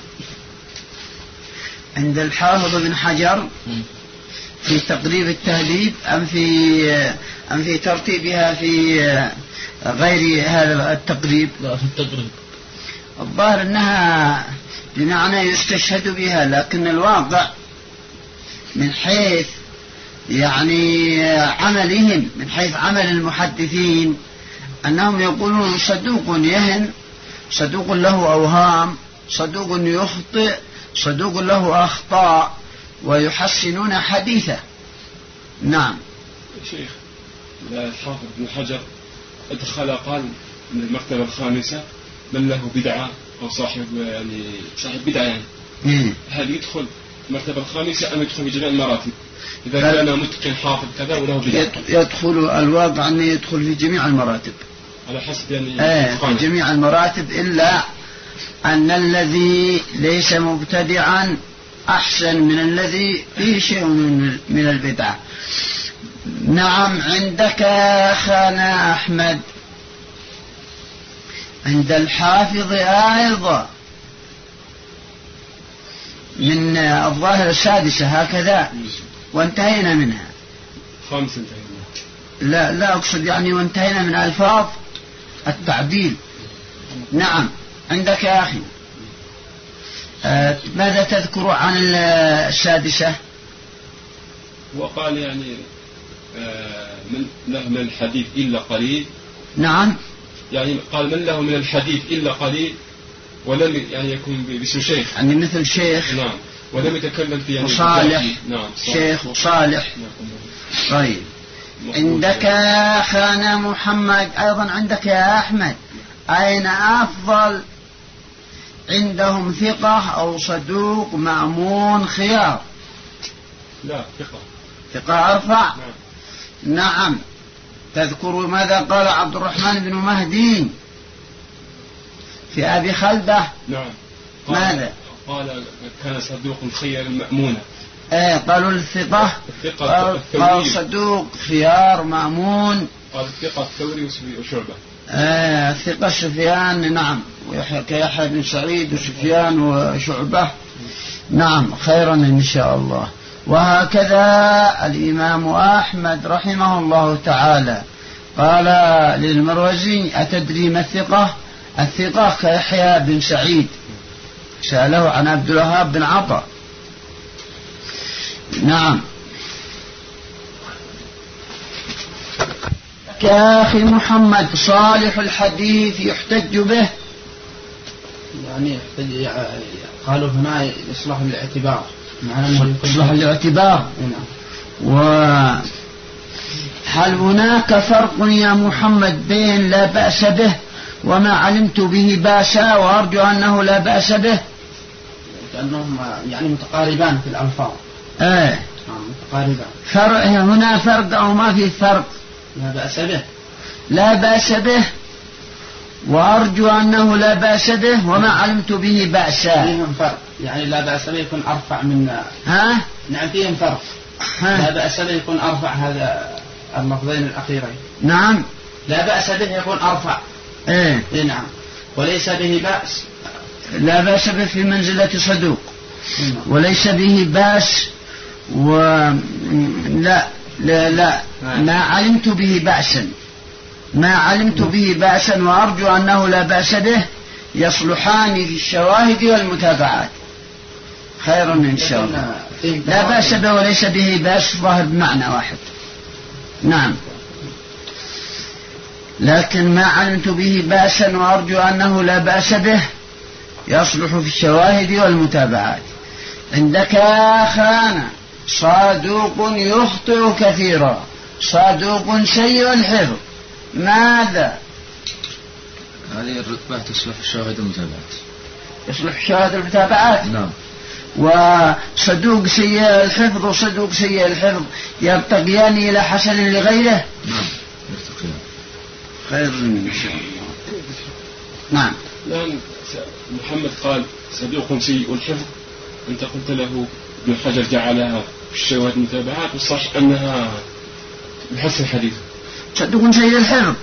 عند الحافظ بن حجر في تقريب التهذيب أم في ترتيبها في غير هذا التقريب؟
لا، في التقريب.
الظاهر أنها بمعنى يستشهد بها، لكن الواقع من حيث يعني عملهم، من حيث عمل المحدثين، أنهم يقولون صدوق يهن، صدوق له أوهام، صدوق يخطئ، صدوق له أخطاء، ويحسنون حديثه. نعم.
شيخ الحافظ بن حجر أدخل قال من المرتبة الخامسة من له بدعة أو صاحب بدعة يعني هل يدخل المرتبة الخامسة أن يدخل في جميع المراتب إذا كان متقن حافظ كذا وله بدعة.
يدخل الواقع أنه يدخل في جميع المراتب
على حسب يعني
في جميع المراتب، إلا أن الذي ليس مبتدعا أحسن من الذي فيه شيء من البدعة. نعم. عندك أخانا أحمد عند الحافظ أيضا من الظاهر السادسة هكذا وانتهينا منها.
خامسة انتهينا.
لا أقصد يعني وانتهينا من ألفاظ التعديل. نعم. عندك يا أخي ماذا تذكر عن السادسة؟
وقال يعني من له من الحديث إلا قليل.
نعم.
يعني قال من له من الحديث إلا قليل ولم يعني يكون باسم شيخ،
يعني مثل شيخ.
نعم. ولم يتكلم في يعني
وصالح.
نعم.
شيخ وصالح. طيب. عندك أخانا محمد أيضا عندك يا أحمد أين أفضل عندهم ثقة أو صدوق مأمون خيار؟
لا
ثقة أرفع. نعم. تذكر ماذا قال عبد الرحمن بن مهدي في أبي خلدة؟
نعم.
ماذا
قال كان صدوق خير مأمونة.
قالوا الثقة قال صدوق خيار مأمون.
قال الثقة الثوري وشعبة.
الثقة سفيان. نعم. ويحيى بن سعيد وسفيان وشعبة. نعم. خيرا إن شاء الله. وهكذا الإمام أحمد رحمه الله تعالى قال للمروزي أتدري ما الثقة؟ الثقة كيحيى بن سعيد، سأله عن عبد الوهاب بن عطا. نعم. يا أخي محمد صالح الحديث يحتج به،
يعني قالوا هنا يصلح للاعتبار،
يصلح للاعتبار. وهل هناك فرق يا محمد بين لا بأس به وما علمت به بأسا وأرجو أنه لا بأس به؟
كأنهم يعني متقاربان في الألفاظ.
متقاربان. هنا فرق أو ما في فرق؟
لا بأس به.
لا بأس به وأرجو أنه لا بأس به وما علمت به بأسا.
فيهم فرق، يعني لا بأس به يكون أرفع من نعم فيهم فرق. لا بأس به يكون أرفع، هذا اللفظين الأخيرين.
نعم.
لا بأس به يكون أرفع. نعم. وليس به بأس.
لا بأس به في منزلة صدوق. وليس به بأس لا ما علمت به بأسا، ما علمت به بأسا وأرجو أنه لا بأس به يصلحان في الشواهد والمتابعات. خير إن شاء الله. لا بأس به وليس به بأس ظاهر بمعنى واحد. نعم. لكن ما علمت به بأسا وأرجو أنه لا بأس به يصلح في الشواهد والمتابعات. عندك أخانا صادوق يخطئ كثيرا، صادوق سيء الحفظ، ماذا؟
هذه الرتبة تصلح في الشواهد والمتابعات.
يصلح في الشواهد والمتابعات.
نعم.
وصدوق سيء الحفظ وصدوق سيء الحفظ يرتقيان إلى حسن لغيره.
نعم يرتقيان.
خير إن شاء الله. نعم.
الآن محمد قال صدوق سيء الحفظ، أنت قلت له ابن حجر جعلها في الشواهد والمتابعات، والصح أنها بحسن الحديث.
صدوق سيء الحفظ.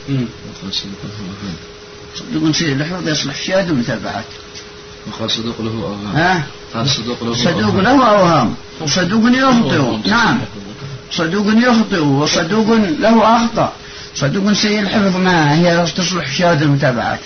صدوق سيء الحفظ يصلح في الشواهد والمتابعات.
وقال صدوق له أوهام.
صدوق له أوهام وصدوق يخطئ. نعم. صدوق يخطئ وصدوق له أخطأ. صدوق سيء الحفظ ما هي تصلح في الشواهد والمتابعات.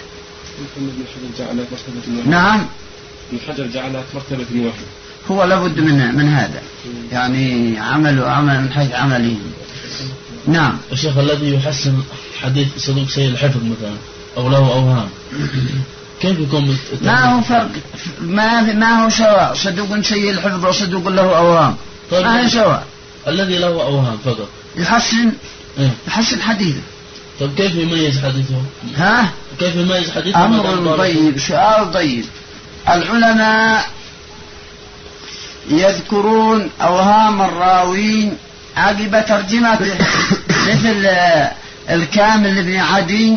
نعم.
ابن حجر جعلها مرتبة واحدة.
هو لابد من هذا، يعني عمل من حيث عمله. نعم.
الشيخ الذي يحسن حديث صدوق سيء الحفظ مثلا أو له أوهام كيف يكون؟
ما هو فرق، ما هو سواء صدوق سيء الحفظ وصدوق له أوهام.
طيب
ما هو سواء.
الذي له أوهام فقط
يحسن حديثه.
طيب كيف يميز حديثه؟ كيف يميز حديثه؟
أمر طيب، سؤال طيب. العلماء يذكرون أوهام الراوين عقب ترجمته مثل الكامل بن عدي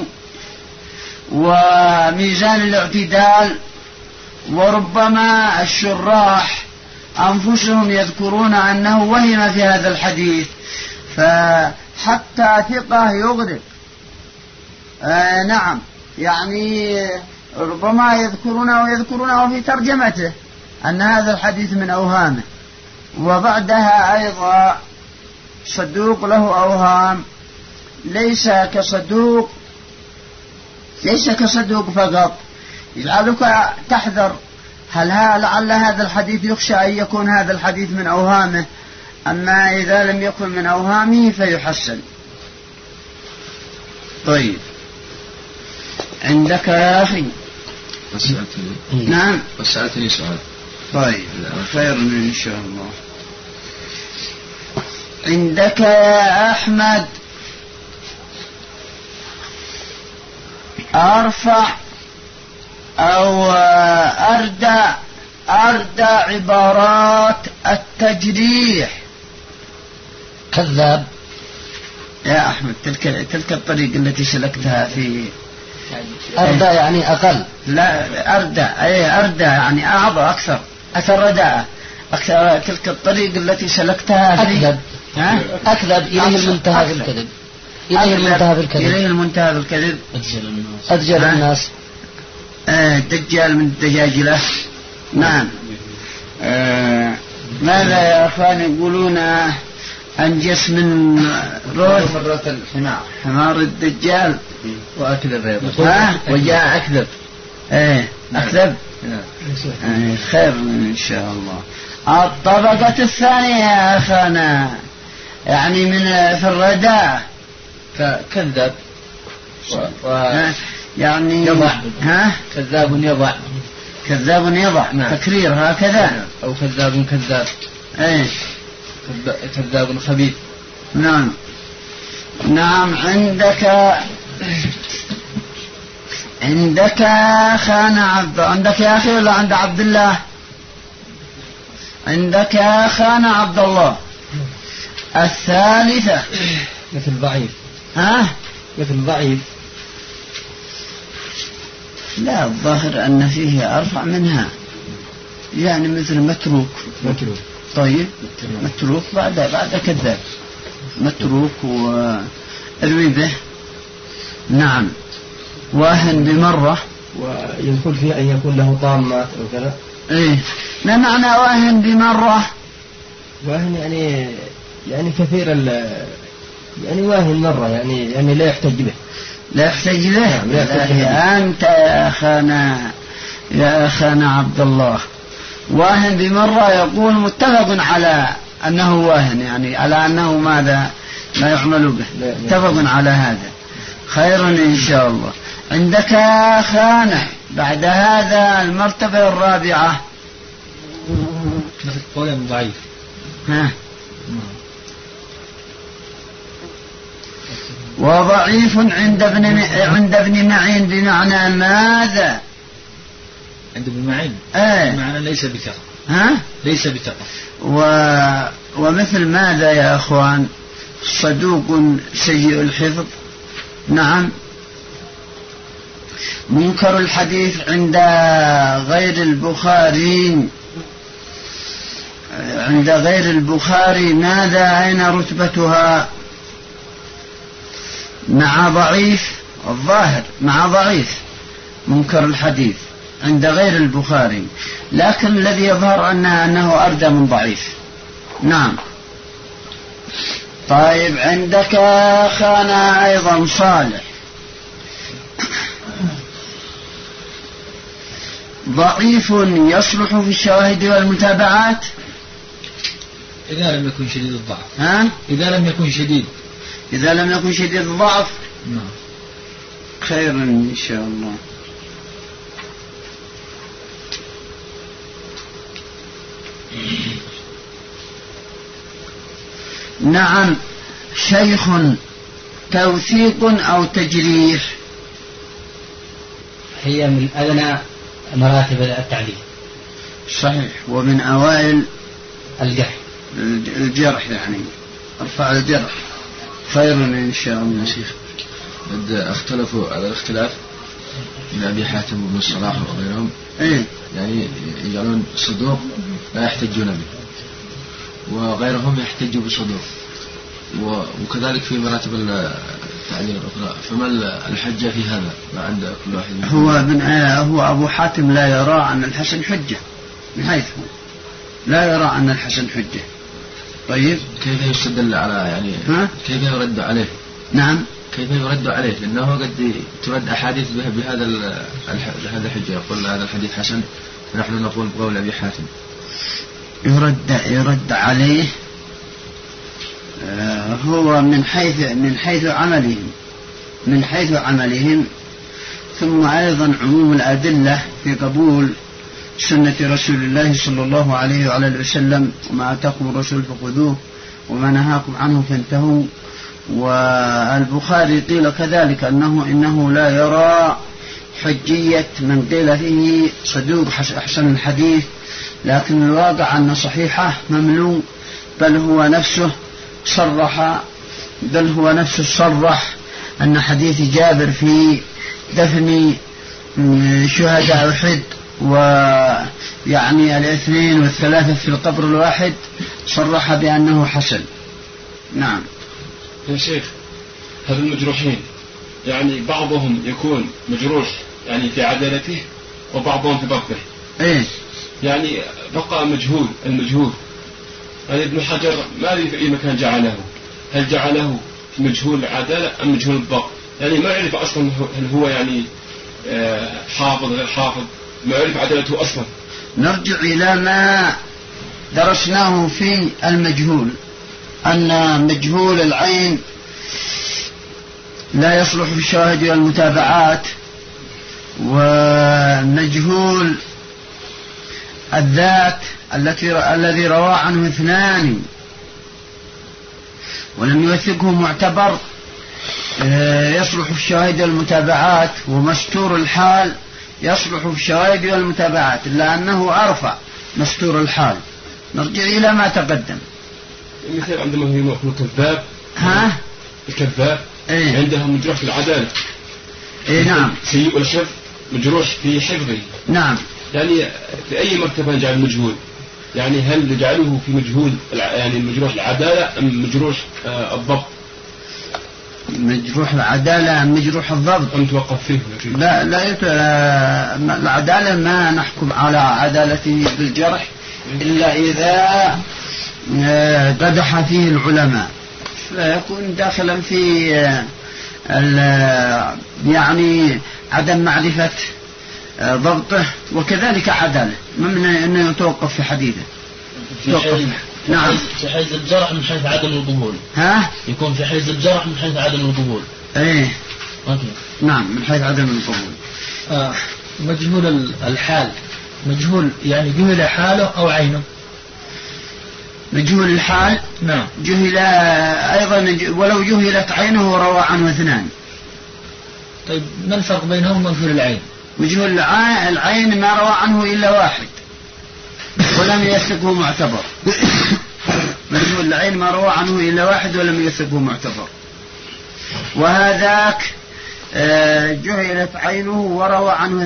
وميزان الاعتدال. وربما الشراح أنفسهم يذكرون أنه وهم في هذا الحديث، فحتى ثقة يغرق. نعم، يعني ربما يذكرونه في ترجمته أن هذا الحديث من أوهامه. وبعدها أيضا صدوق له أوهام ليس كصدوق فقط، يجعلك تحذر هل لعل هذا الحديث يخشى أن يكون هذا الحديث من أوهامه، أما إذا لم يكن من أوهامه فيحسن. طيب عندك يا أخي؟ نعم
وسألتني سؤال.
طيب خير إن شاء الله. عندك يا أحمد أرفع أو أردى عبارات التجريح؟
كذاب
يا أحمد، تلك الطريقة التي سلكتها في
أردى يعني أقل.
لا، أردى يعني أعظم أكثر رداءة. تلك الطريقة التي سلكتها في
أكذب إليه المنتهى في الكذب.
إليه المنتهى في الكذب.
أدجل الناس.
دجال من الدجاجلة. نعم. ماذا يا أخوان يقولون أنجس من
مرة الحمار،
حمار الدجال.
وأكذب أيضا. وجاء أكذب.
أكذب. خير إن شاء الله. الطبقة الثانية يا أخانا يعني من في الرداء
كذاب
يعني
يضع.
كذاب يضع. نعم. تكرير هكذا.
أو كذاب. كذاب خبيث.
نعم. عندك خان عبد، عندك يا أخي ولا عند عبد الله؟ عندك يا خان عبد الله. الثالثة
مثل ضعيف. مثل ضعيف.
لا، الظاهر أن فيه أرفع منها، يعني مثل متروك. طيب متروك بعد كذاب. متروك وأروي به. نعم. واهن بمرة.
ويدخل فيه أن يكون له طامات أو كذا.
ما معنى واهن بمرة؟
واهن يعني كثير يعني واهن مرة، يعني لا يحتج به.
أنت يا أخانا عبد الله، واهن بمرة يقول متفق على أنه واهن، يعني على أنه ماذا لا يعمل به. متفق على هذا. خير إن شاء الله. عندك يا أخانا بعد هذا المرتبة الرابعة
مثل قول ضعيف.
وضعيف عند ابن معين بمعنى ماذا؟
عند ابن معين بمعنى ليس بثقة. ليس بثقة.
ومثل ماذا يا أخوان؟ صدوق سيء الحفظ. نعم. منكر الحديث عند غير البخاري ماذا؟ أين رتبتها؟ مع ضعيف. الظاهر مع ضعيف منكر الحديث عند غير البخاري، لكن الذي يظهر أنه أردى من ضعيف. نعم. طيب عندك أخانا أيضا صالح ضعيف يصلح في الشواهد والمتابعات
إذا لم يكن شديد الضعف. إذا لم يكن شديد
الضعف. نعم. خير إن شاء الله. نعم. شيخ توثيق أو تجريح.
هي من أدنى مراتب التعديل.
صحيح. ومن أوائل
الجرح.
الجرح يعني ارفع الجرح. خير إن شاء الله.
شيخ اختلفوا على الاختلاف من أبي حاتم وابن الصلاح وغيرهم. يعني يجعلون صدوق لا يحتجون به، وغيرهم يحتج بصدوق، وكذلك في مراتب التعليل الأخرى. فما الحجة في هذا ما عند كل واحد؟
هو أبو حاتم لا يرى أن الحسن حجة، من حيث لا يرى أن الحسن حجة. طيب
كيف يستدل على يعني كيف يرد عليه؟
نعم
كيف يرد عليه؟ لأنه قد ترد أحاديث بهذا الحجة، يقول هذا الحديث حسن ونحن نقول بقول أبي حاتم.
يرد عليه هو من حيث عملهم، ثم أيضا عموم الأدلة في قبول سنة رسول الله صلى الله عليه وعلى اله وسلم، وما آتاكم الرسول فخذوه وما نهاكم عنه فانتهوا. والبخاري قيل كذلك إنه لا يرى حجية من قيل فيه صدوق أحسن الحديث، لكن الواقع أن صحيحه مملوء، بل هو نفسه صرح أن حديث جابر في دفن شهداء أحد ويعني 2 و3 في القبر الواحد صرح بأنه حسن. نعم
يا شيخ، هذا المجروحين يعني بعضهم يكون مجروح يعني في عدالته وبعضهم في ضبطه. يعني بقى المجهول يعني ابن حجر ما أدري في أي مكان جعله، هل جعله في مجهول العدالة أم مجهول الضبط؟ يعني ما يعرف أصلا هل هو يعني حافظ غير حافظ، ما يعرف عدالته أصلا.
نرجع إلى ما درسناه في المجهول، أن مجهول العين لا يصلح في الشواهد والمتابعات، ومجهول الذات الذي روى عنه 2 ولم يوثقه معتبر يصلح في الشواهد والمتابعات، ومستور الحال يصلح في الشواهد والمتابعات، إلا أنه أرفع مستور الحال. نرجع إلى ما تقدم.
مثال عندما يكون كذاب، الكذاب عندهم مجروح في العدالة.
نعم.
سيء الحفظ مجروح في حفظه.
نعم.
يعني في أي مرتبة نجعل المجهول؟ يعني هل نجعله في مجهول يعني مجروح العدالة أم مجروح الضبط؟
مجروح العدالة أم مجروح الضبط؟
أم توقف فيه؟
لا العدالة ما نحكم على عدالته بالجرح إلا إذا قدح فيه العلماء، فيكون داخلا في يعني عدم معرفة ضبطه، وكذلك عدالة ممنوع أنه يتوقف في حديثه.
نعم. في حيز الجرح من حيث عدم القبول. يكون في حيز الجرح من حيث عدم القبول.
نعم، من حيث عدم القبول.
مجهول الحال، مجهول يعني جهل حاله أو عينه.
مجهول الحال
نعم
جهل أيضا، ولو جهلت عينه روى عنه 2.
طيب ما الفرق بينهم ومجهول العين؟
مجهول العين ما روى عنه إلا 1 ولم يثقه معتبر. مجهول العين ما روى عنه إلا 1 ولم يثقه معتبر. وهذاك جهلت عينه وروى عنه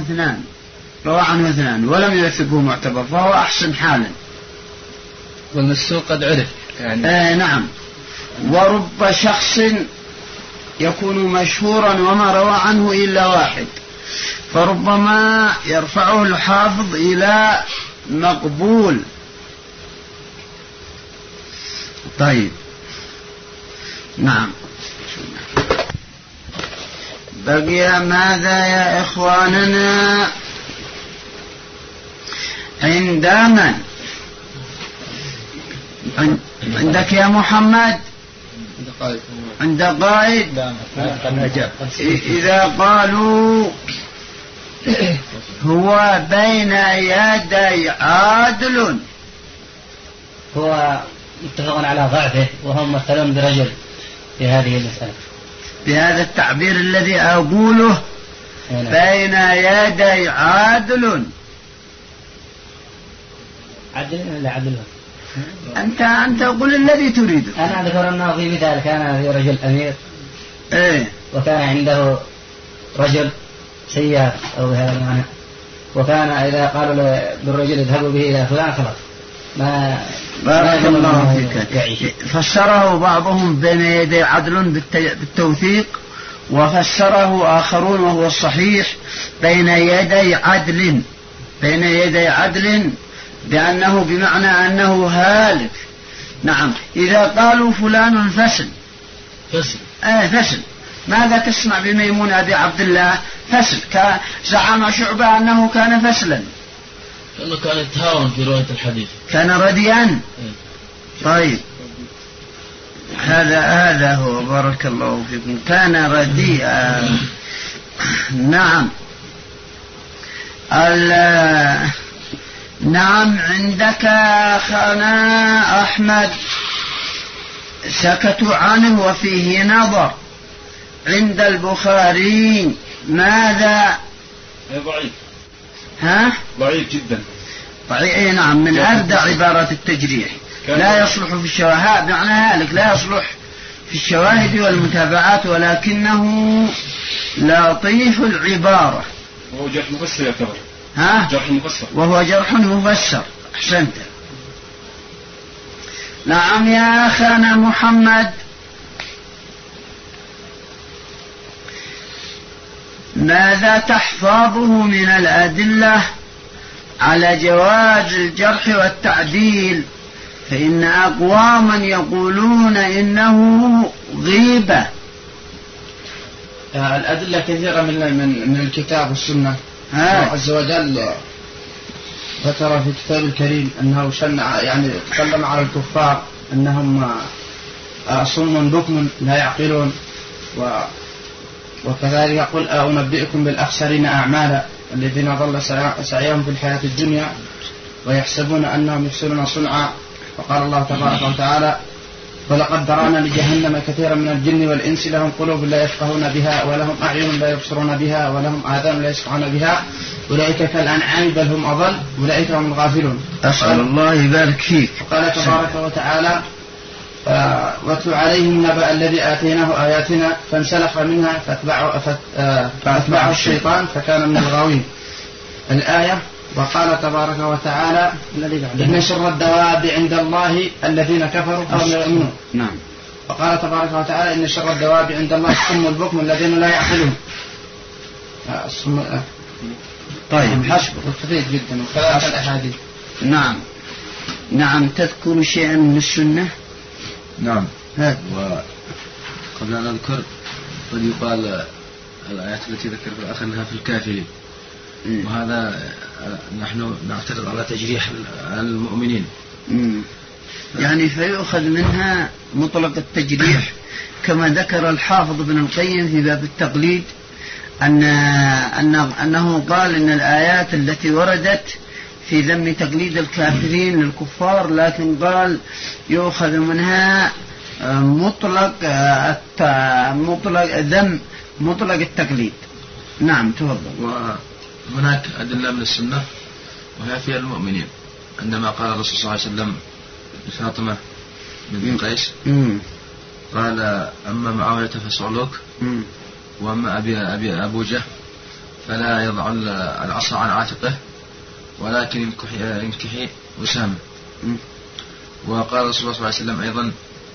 2 ولم يثقه معتبر، فهو أحسن حالا.
والمسوق قد عرف يعني.
نعم. ورب شخص يكون مشهورا وما روى عنه إلا 1، فربما يرفعه الحافظ إلى مقبول. طيب نعم. بقي ماذا يا إخواننا عندما عندك يا محمد عند قائد إذا قالوا هو بين يدي عادل،
هو متفق على ضعفه، وهم مثلون برجل في هذه المسألة
بهذا التعبير الذي أقوله بين يدي عادل.
عدل لا عدل
أنت قل الذي تريده.
أنا أذكر أنه في مثال كان في رجل أمير
إيه
وكان عنده رجل سيار أو بهذا المعنى، وكان إذا قالوا للرجل اذهبوا به إلى فلان خلاص ما
بارك الله فيك. فسره بعضهم بين يدي عدل بالتوثيق، وفسره آخرون وهو الصحيح بين يدي عدل بأنه بمعنى أنه هالك. نعم. إذا قالوا فلان فسل ماذا تسمع بميمون أبي عبد الله فسل؟ زعم شعبة أنه كان فسلا،
لأنه كان يتهاون في رواية الحديث،
كان رديا. طيب هذا هو. بارك الله فيكم. كان رديئا. نعم. نعم. عندك أخانا أحمد سكتوا عنه وفيه نظر. عند البخاري ماذا؟
ضعيف. ضعيف جدا.
ضعيف. نعم. من أردع عبارة التجريح. لا يصلح في الشواهد، معنى هالك لا يصلح في الشواهد والمتابعات، ولكنه لطيف العبارة.
وهو جرح مفسر يعتبر. جرح مفسر.
وهو جرح مفسر. أحسنت. نعم يا أخانا محمد. ماذا تحفظه من الأدلة على جواز الجرح والتعديل؟ فإن أقواما يقولون إنه غيبة.
الأدلة كثيرة من الكتاب والسنة. الله عز وجل ذكر في كتاب الكريم أنه يعني تكلم على الكفار أنهم صم بكم لا يعقلون، وكذلك يقول أنبئكم بالأخسرين أعمالا الذين ضل سعيهم في الحياة الدنيا ويحسبون أنهم يحسنون صنعا. وقال الله تبارك وتعالى ولقد ذرأنا لجهنم كثيرا من الجن والإنس لهم قلوب لا يفقهون بها ولهم أعين لا يبصرون بها ولهم آذان لا يسمعون بها أولئك كالأنعام بل هم أضل أولئك هم الغافلون.
أسأل الله يبارك فيك.
وقال تبارك وتعالى واتل عليهم نبأ الذي آتيناه آياتنا فانسلخ منها فاتبعه الشيطان فكان من الغاوين. الآية. وقال تبارك وتعالى إن شر الدواب عند الله الذين كفروا فهم يؤمنون.
نعم.
وقال تبارك وتعالى إن شر الدواب عند الله الصم البكم الذين لا يعقلون.
طيب حسب.
كثير جدا وكذلك الأحاديث.
نعم. تذكر شيئا من السنة؟
نعم. وقبل أن أذكر قد يقال الآيات التي ذكر في الآخر أنها في الكافرين، وهذا نحن نعترض على تجريح المؤمنين.
يعني فيؤخذ منها مطلق التجريح كما ذكر الحافظ ابن القيم في باب التقليد أنه قال إن الآيات التي وردت في ذم تقليد الكافرين للكفار، لكن قال يؤخذ منها مطلق التقليد. نعم تفضل.
وهناك أدلة من السنة وهي في المؤمنين، عندما قال الرسول صلى الله عليه وسلم لفاطمة بنت قيس قال أما معاوية فصعلوك وأما أبي أبوجه فلا يضع العصا عن عاتقه ولكن انكحي أسامة. وقال الرسول صلى الله عليه وسلم أيضا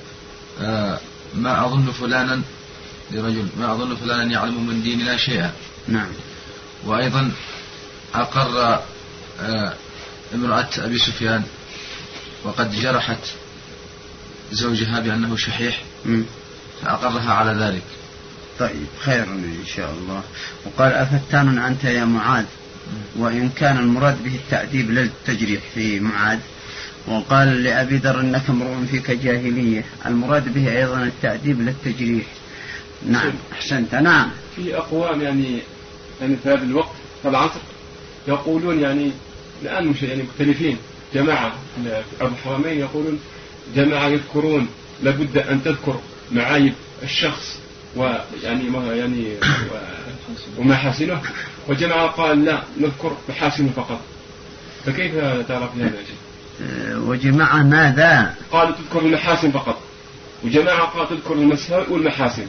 ما أظن فلانا لرجل ما أظن فلانا يعلم من ديننا شيئا.
نعم.
وأيضا أقر امرأة أبي سفيان وقد جرحت زوجها بأنه شحيح فأقرها على ذلك.
طيب خير إن شاء الله. وقال أفتان أنت يا معاذ، وإن كان المراد به التأديب للتجريح في معاذ. وقال لأبي ذر إنك امرؤ فيك جاهلية، المراد به أيضا التأديب للتجريح. نعم أحسنت. نعم.
في أقوام يعني في هذا الوقت في العصر يقولون يعني الآن مش يعني مختلفين. جماعة أبو الحرمين يقولون جماعة يذكرون لابد أن تذكر معايب الشخص ويعني ومحاسنه، وجماعة قال لا نذكر محاسنه فقط. فكيف تعرف هذا الشيء؟
وجماعة ماذا؟
قالوا تذكر المحاسن فقط، وجماعة قالوا تذكر المساوئ والمحاسن.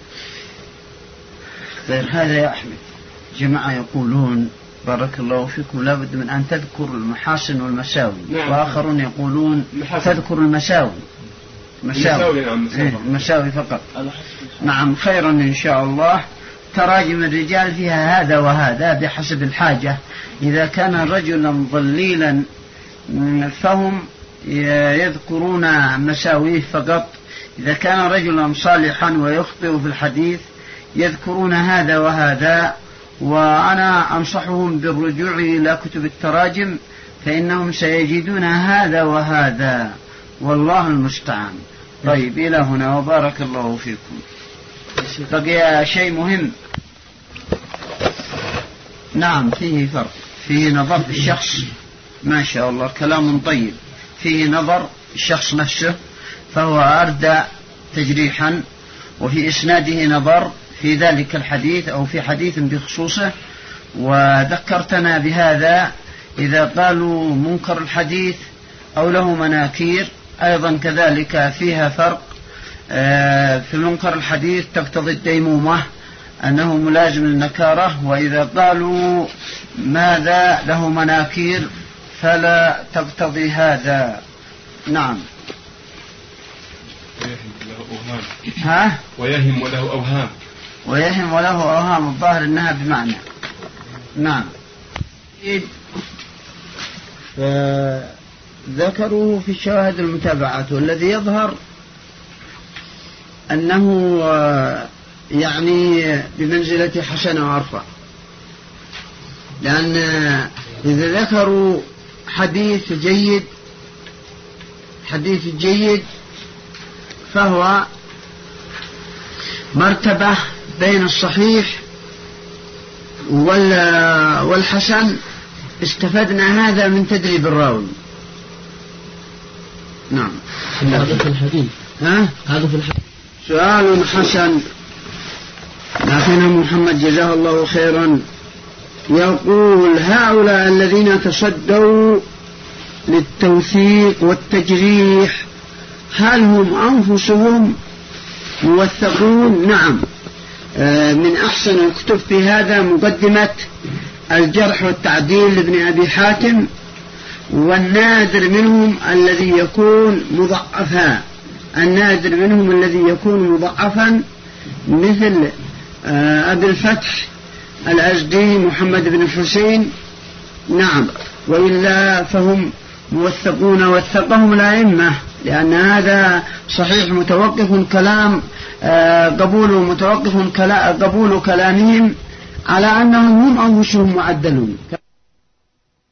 غير هذا يا أحمد، جماعة يقولون بارك الله فيكم لابد من أن تذكر المحاسن والمساوي، نعم. وآخرون يقولون تذكر المساوي. المساوي فقط. نعم خيرا إن شاء الله. تراجم الرجال فيها هذا وهذا بحسب الحاجة. إذا كان رجلا ضليلا فهم يذكرون مساويه فقط، إذا كان رجلا صالحا ويخطئ في الحديث يذكرون هذا وهذا. وأنا أنصحهم بالرجوع إلى كتب التراجم فإنهم سيجدون هذا وهذا، والله المستعان. طيب إلى هنا وبارك الله فيكم. بقي شيء مهم. نعم فيه فرق، فيه نظر في الشخص، ما شاء الله كلام طيب. فيه نظر الشخص نفسه فهو أردى تجريحا، وفي إسناده نظر في ذلك الحديث أو في حديث بخصوصه. وذكرتنا بهذا إذا قالوا منكر الحديث أو له مناكير أيضا كذلك فيها فرق. في منكر الحديث تقتضي الديمومة أنه ملازم للنكارة، وإذا قالوا ماذا له مناكير فلا تقتضي هذا. نعم.
ويهم وله أوهام.
ويهم وله أوهام، الظاهر إنها بمعنى. نعم. ذكروا في الشواهد المتابعات، والذي يظهر أنه يعني بمنزلة حسن وأرفع، لأن إذا ذكروا حديث جيد فهو مرتبة بين الصحيح والحسن. استفدنا هذا من تدريب الراوي. نعم.
هذا في الحديث. هذا في الحديث.
سؤال حسن. أخينا محمد جزاه الله خيرا يقول: هؤلاء الذين تصدوا للتوثيق والتجريح هل هم أنفسهم موثقون؟ نعم. من أحسن الكتب في هذا مقدمة الجرح والتعديل لابن أبي حاتم، والنادر منهم الذي يكون مضعفا، النادر منهم الذي يكون مضعفا مثل أبي الفتح الأزدي محمد بن الحسين. نعم. وإلا فهم موثقون وثقهم الأئمة، لأن هذا صحيح متوقف كلام قبول كلامهم على أنهم هم أنفسهم معدلون.